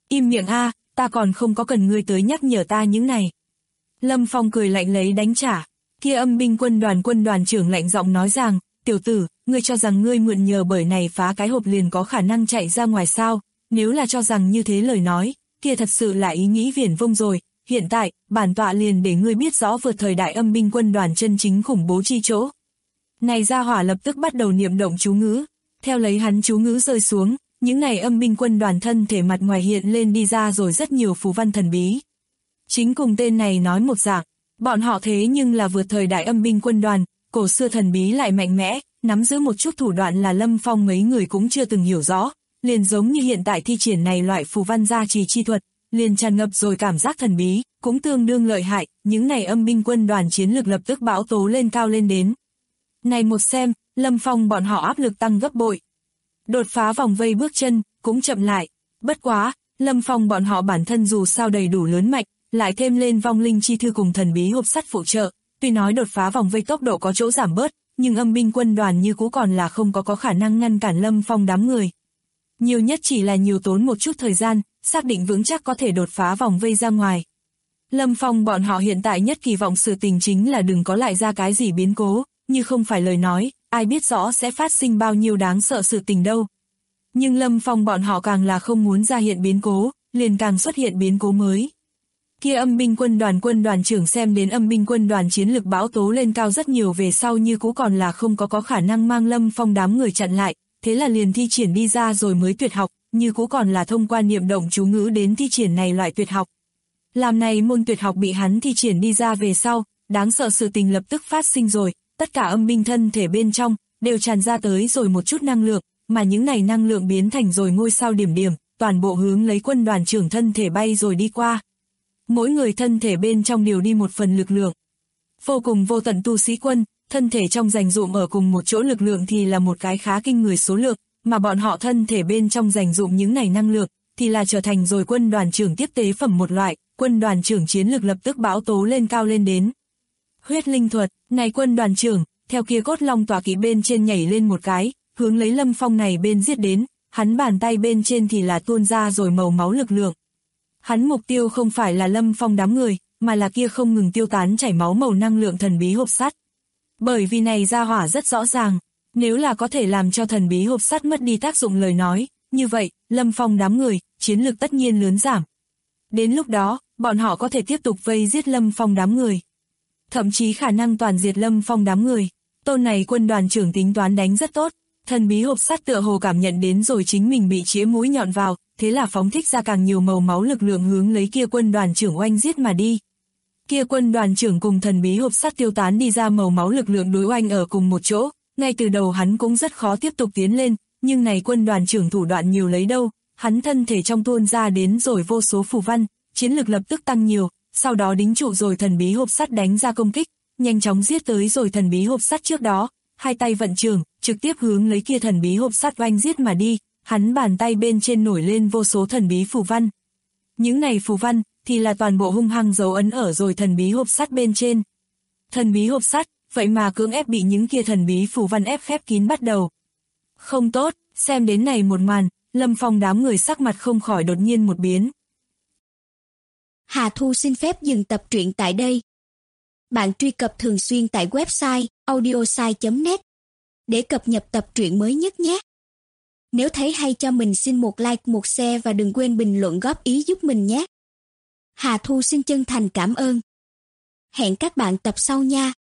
Im miệng a, ta còn không có cần ngươi tới nhắc nhở ta những này. Lâm Phong cười lạnh lấy đánh trả. Kia âm binh quân đoàn trưởng lạnh giọng nói rằng, tiểu tử, ngươi cho rằng ngươi mượn nhờ bởi này phá cái hộp liền có khả năng chạy ra ngoài sao? Nếu là cho rằng như thế lời nói, kia thật sự là ý nghĩ viển vông rồi. Hiện tại, bản tọa liền để ngươi biết rõ vượt thời đại âm binh quân đoàn chân chính khủng bố chi chỗ. Này gia hỏa lập tức bắt đầu niệm động chú ngữ. Theo lấy hắn chú ngữ rơi xuống, những này âm binh quân đoàn thân thể mặt ngoài hiện lên đi ra rồi rất nhiều phù văn thần bí. Chính cùng tên này nói một dạng, bọn họ thế nhưng là vượt thời đại âm binh quân đoàn, cổ xưa thần bí lại mạnh mẽ, nắm giữ một chút thủ đoạn là Lâm Phong mấy người cũng chưa từng hiểu rõ, liền giống như hiện tại thi triển này loại phù văn gia trì chi thuật, liền tràn ngập rồi cảm giác thần bí, cũng tương đương lợi hại, những này âm binh quân đoàn chiến lực lập tức bão tố lên cao lên đến. Này một xem, Lâm Phong bọn họ áp lực tăng gấp bội. Đột phá vòng vây bước chân, cũng chậm lại. Bất quá, Lâm Phong bọn họ bản thân dù sao đầy đủ lớn mạnh, lại thêm lên vong linh chi thư cùng thần bí hộp sắt phụ trợ. Tuy nói đột phá vòng vây tốc độ có chỗ giảm bớt, nhưng âm binh quân đoàn như cũ còn là không có khả năng ngăn cản Lâm Phong đám người. Nhiều nhất chỉ là nhiều tốn một chút thời gian, xác định vững chắc có thể đột phá vòng vây ra ngoài. Lâm Phong bọn họ hiện tại nhất kỳ vọng sự tình chính là đừng có lại ra cái gì biến cố, như không phải lời nói, ai biết rõ sẽ phát sinh bao nhiêu đáng sợ sự tình đâu. Nhưng Lâm Phong bọn họ càng là không muốn ra hiện biến cố, liền càng xuất hiện biến cố mới. Kia âm binh quân đoàn trưởng xem đến âm binh quân đoàn chiến lực bão tố lên cao rất nhiều về sau như cũ còn là không có khả năng mang Lâm Phong đám người chặn lại, thế là liền thi triển đi ra rồi mới tuyệt học, như cũ còn là thông qua niệm động chú ngữ đến thi triển này loại tuyệt học. Làm này môn tuyệt học bị hắn thi triển đi ra về sau, đáng sợ sự tình lập tức phát sinh rồi, tất cả âm binh thân thể bên trong, đều tràn ra tới rồi một chút năng lượng, mà những này năng lượng biến thành rồi ngôi sao điểm điểm, toàn bộ hướng lấy quân đoàn trưởng thân thể bay rồi đi qua. Mỗi người thân thể bên trong đều đi một phần lực lượng. Vô cùng vô tận tu sĩ quân, thân thể trong dành dụm ở cùng một chỗ lực lượng thì là một cái khá kinh người số lượng, mà bọn họ thân thể bên trong dành dụm những này năng lượng, thì là trở thành rồi quân đoàn trưởng tiếp tế phẩm một loại, quân đoàn trưởng chiến lực lập tức bão tố lên cao lên đến. Huyết linh thuật, này quân đoàn trưởng, theo kia cốt long tỏa kỵ bên trên nhảy lên một cái, hướng lấy Lâm Phong này bên giết đến, hắn bàn tay bên trên thì là tuôn ra rồi màu máu lực lượng. Hắn mục tiêu không phải là Lâm Phong đám người, mà là kia không ngừng tiêu tán chảy máu màu năng lượng thần bí hộp sắt. Bởi vì này ra hỏa rất rõ ràng, nếu là có thể làm cho thần bí hộp sắt mất đi tác dụng lời nói, như vậy, Lâm Phong đám người, chiến lực tất nhiên lớn giảm. Đến lúc đó, bọn họ có thể tiếp tục vây giết Lâm Phong đám người. Thậm chí khả năng toàn diệt Lâm Phong đám người. Tôn này quân đoàn trưởng tính toán đánh rất tốt, thần bí hộp sắt tựa hồ cảm nhận đến rồi chính mình bị chĩa mũi nhọn vào, thế là phóng thích ra càng nhiều màu máu lực lượng hướng lấy kia quân đoàn trưởng oanh giết mà đi. Kia quân đoàn trưởng cùng thần bí hộp sắt tiêu tán đi ra màu máu lực lượng đối oanh ở cùng một chỗ, ngay từ đầu hắn cũng rất khó tiếp tục tiến lên, nhưng này quân đoàn trưởng thủ đoạn nhiều lấy đâu, hắn thân thể trong tuôn ra đến rồi vô số phù văn, chiến lực lập tức tăng nhiều, sau đó đính trụ rồi thần bí hộp sắt đánh ra công kích, nhanh chóng giết tới rồi thần bí hộp sắt trước đó, hai tay vận trường, trực tiếp hướng lấy kia thần bí hộp sắt oanh giết mà đi, hắn bàn tay bên trên nổi lên vô số thần bí phù văn. Những này phù văn thì là toàn bộ hung hăng dấu ấn ở rồi thần bí hộp sắt bên trên. Thần bí hộp sắt, vậy mà cưỡng ép bị những kia thần bí phù văn ép khép kín bắt đầu. Không tốt, xem đến này một màn, Lâm Phong đám người sắc mặt không khỏi đột nhiên một biến. Hà Thu xin phép dừng tập truyện tại đây. Bạn truy cập thường xuyên tại website audiosai.net để cập nhật tập truyện mới nhất nhé. Nếu thấy hay cho mình xin một like, một share và đừng quên bình luận góp ý giúp mình nhé. Hà Thu xin chân thành cảm ơn. Hẹn các bạn tập sau nha.